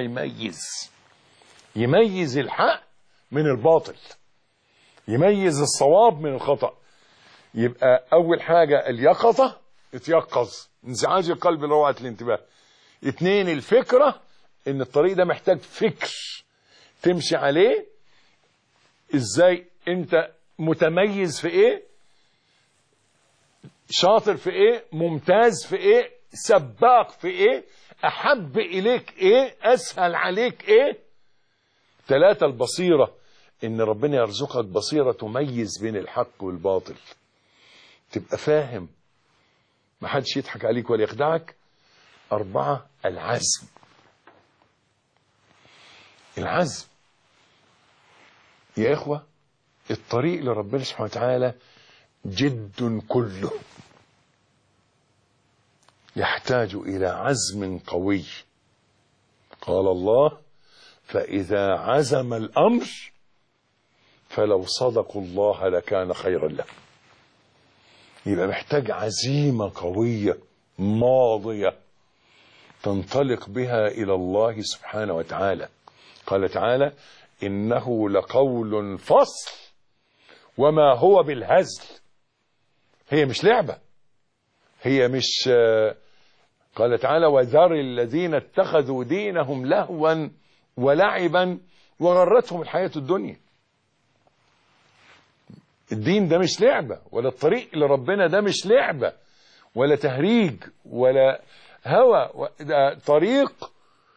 يميز الحق من الباطل، يميز الصواب من الخطأ. يبقى أول حاجة اليقظة، اتيقظ، انزعاج القلب لروعة الانتباه. 2 الفكرة، ان الطريق ده محتاج فكر تمشي عليه. ازاي انت متميز في ايه، شاطر في ايه، ممتاز في ايه، سباق في ايه، احب اليك ايه، اسهل عليك ايه. 3 البصيرة، ان ربنا يرزقك بصيرة تميز بين الحق والباطل، تبقى فاهم ما حدش يضحك عليك ولا يخدعك. 4 العزم. العزم يا إخوة، الطريق لربنا سبحانه وتعالى جد كله، يحتاج إلى عزم قوي. قال الله: فإذا عزم الأمر فلو صدقوا الله لكان خيرا لهم. يبقى محتاج عزيمة قوية ماضية تنطلق بها إلى الله سبحانه وتعالى. قال تعالى: إنه لقول فصل وما هو بالهزل. هي مش لعبة، هي مش قال تعالى: وذر الذين اتخذوا دينهم لهوا ولعبا وغرتهم الحياة الدنيا. الدين ده مش لعبة، ولا الطريق لربنا ده مش لعبة ولا تهريج ولا هوى. ده طريق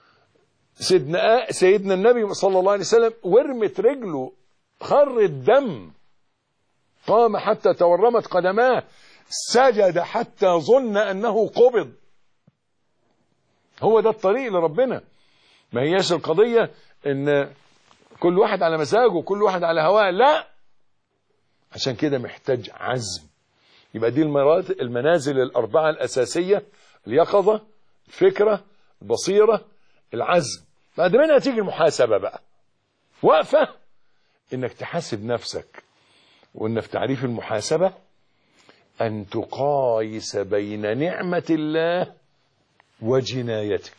سيدنا النبي صلى الله عليه وسلم ورمت رجله، خر الدم، قام حتى تورمت قدماه، سجد حتى ظن أنه قبض. هو ده الطريق لربنا. ما هياش القضية ان كل واحد على مزاجه وكل واحد على هواه، لا. عشان كده محتاج عزم. يبقى دي المنازل 4 الأساسية: اليقظة، الفكرة، البصيرة، العزم. بعد منها تيجي المحاسبة بقى، وقفة انك تحاسب نفسك. وان في تعريف المحاسبة ان تقايس بين نعمة الله وجنايتك.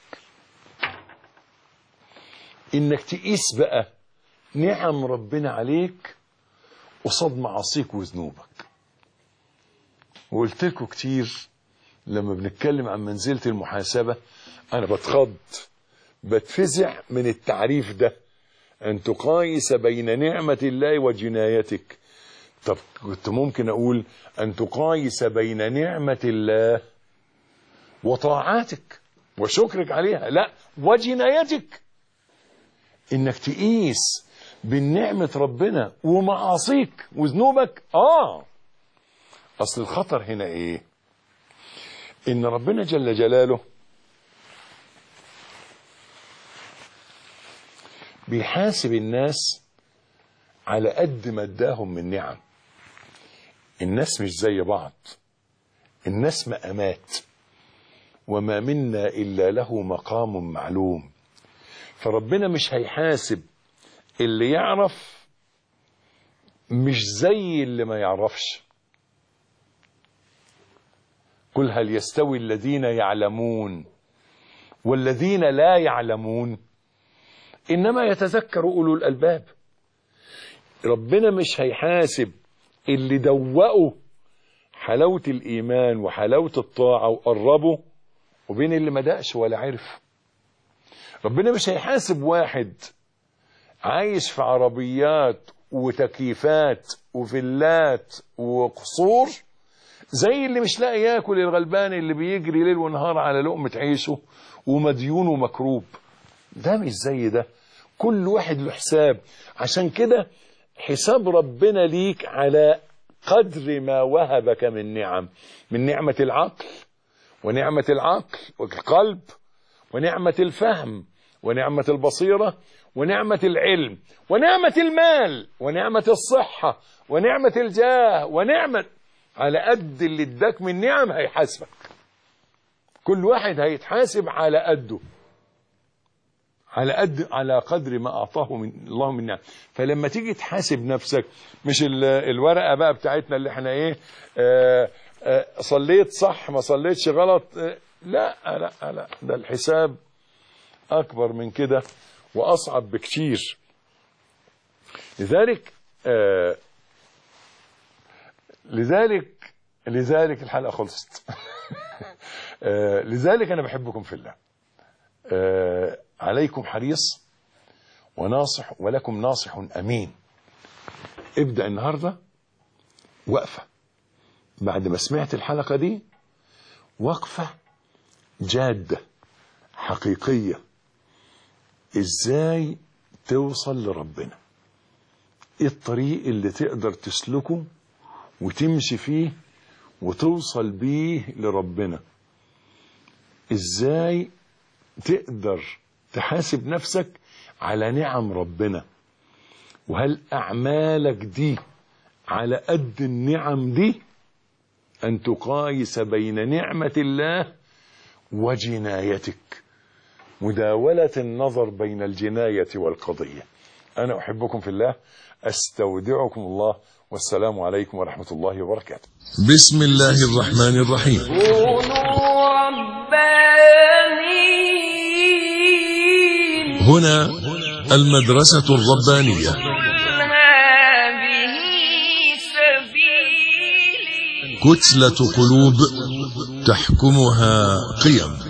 انك تقيس بقى نعم ربنا عليك قصاد معاصيك وذنوبك. وقلت لكم كتير لما بنتكلم عن منزلة المحاسبة انا بتخض، بتفزع من التعريف ده، ان تقايس بين نعمة الله وجنايتك. طب كنت ممكن اقول ان تقايس بين نعمة الله وطاعاتك وشكرك عليها، لا، وجنايتك. انك تقيس بين نعمة ربنا ومعاصيك وذنوبك. اصل الخطر هنا ايه؟ ان ربنا جل جلاله بيحاسب الناس على قد ما اداهم من نعم. الناس مش زي بعض، الناس مقامات، وما منا إلا له مقام معلوم. فربنا مش هيحاسب اللي يعرف مش زي اللي ما يعرفش. قل هل يستوي الذين يعلمون والذين لا يعلمون إنما يتذكر أولو الألباب. ربنا مش هيحاسب اللي دوقوا حلاوة الإيمان وحلاوة الطاعة وقربوا وبين اللي ما دقش ولا عرف. ربنا مش هيحاسب واحد عايش في عربيات وتكييفات وفيلات وقصور زي اللي مش لاقي ياكل، الغلبان اللي بيجري ليل ونهار على لقمة عيشه ومديون ومكروب. ده مش زي ده، كل واحد له حساب. عشان كده حساب ربنا ليك على قدر ما وهبك من نعم، من نعمة العقل ونعمة والقلب ونعمة الفهم ونعمة البصيرة ونعمة العلم ونعمة المال ونعمة الصحة ونعمة الجاه ونعمة. على قد اللي اداك من نعم هيحاسبك. كل واحد هيتحاسب على قده. على قدر ما أعطاه من الله من نعم. فلما تيجي تحاسب نفسك، مش الورقة بقى بتاعتنا اللي احنا ايه، صليت صح ما صليتش غلط، لا لا لا، ده الحساب أكبر من كده وأصعب بكتير. لذلك الحلقة خلصت. لذلك أنا بحبكم في الله. عليكم حريص وناصح، ولكم ناصح أمين. ابدأ النهاردة وقفة بعد ما سمعت الحلقة دي، وقفة جادة حقيقية. ازاي توصل لربنا؟ ايه الطريق اللي تقدر تسلكه وتمشي فيه وتوصل بيه لربنا؟ ازاي تقدر تحاسب نفسك على نعم ربنا؟ وهل أعمالك دي على قد النعم دي؟ أن تقايس بين نعمة الله وجنايتك، مداولة النظر بين الجناية والقضية. أنا أحبكم في الله، أستودعكم الله، والسلام عليكم ورحمة الله وبركاته. بسم الله الرحمن الرحيم. كونوا ربانيين. هنا المدرسة الربانية. قل هذه سبيلي. كتلة قلوب تحكمها قيم.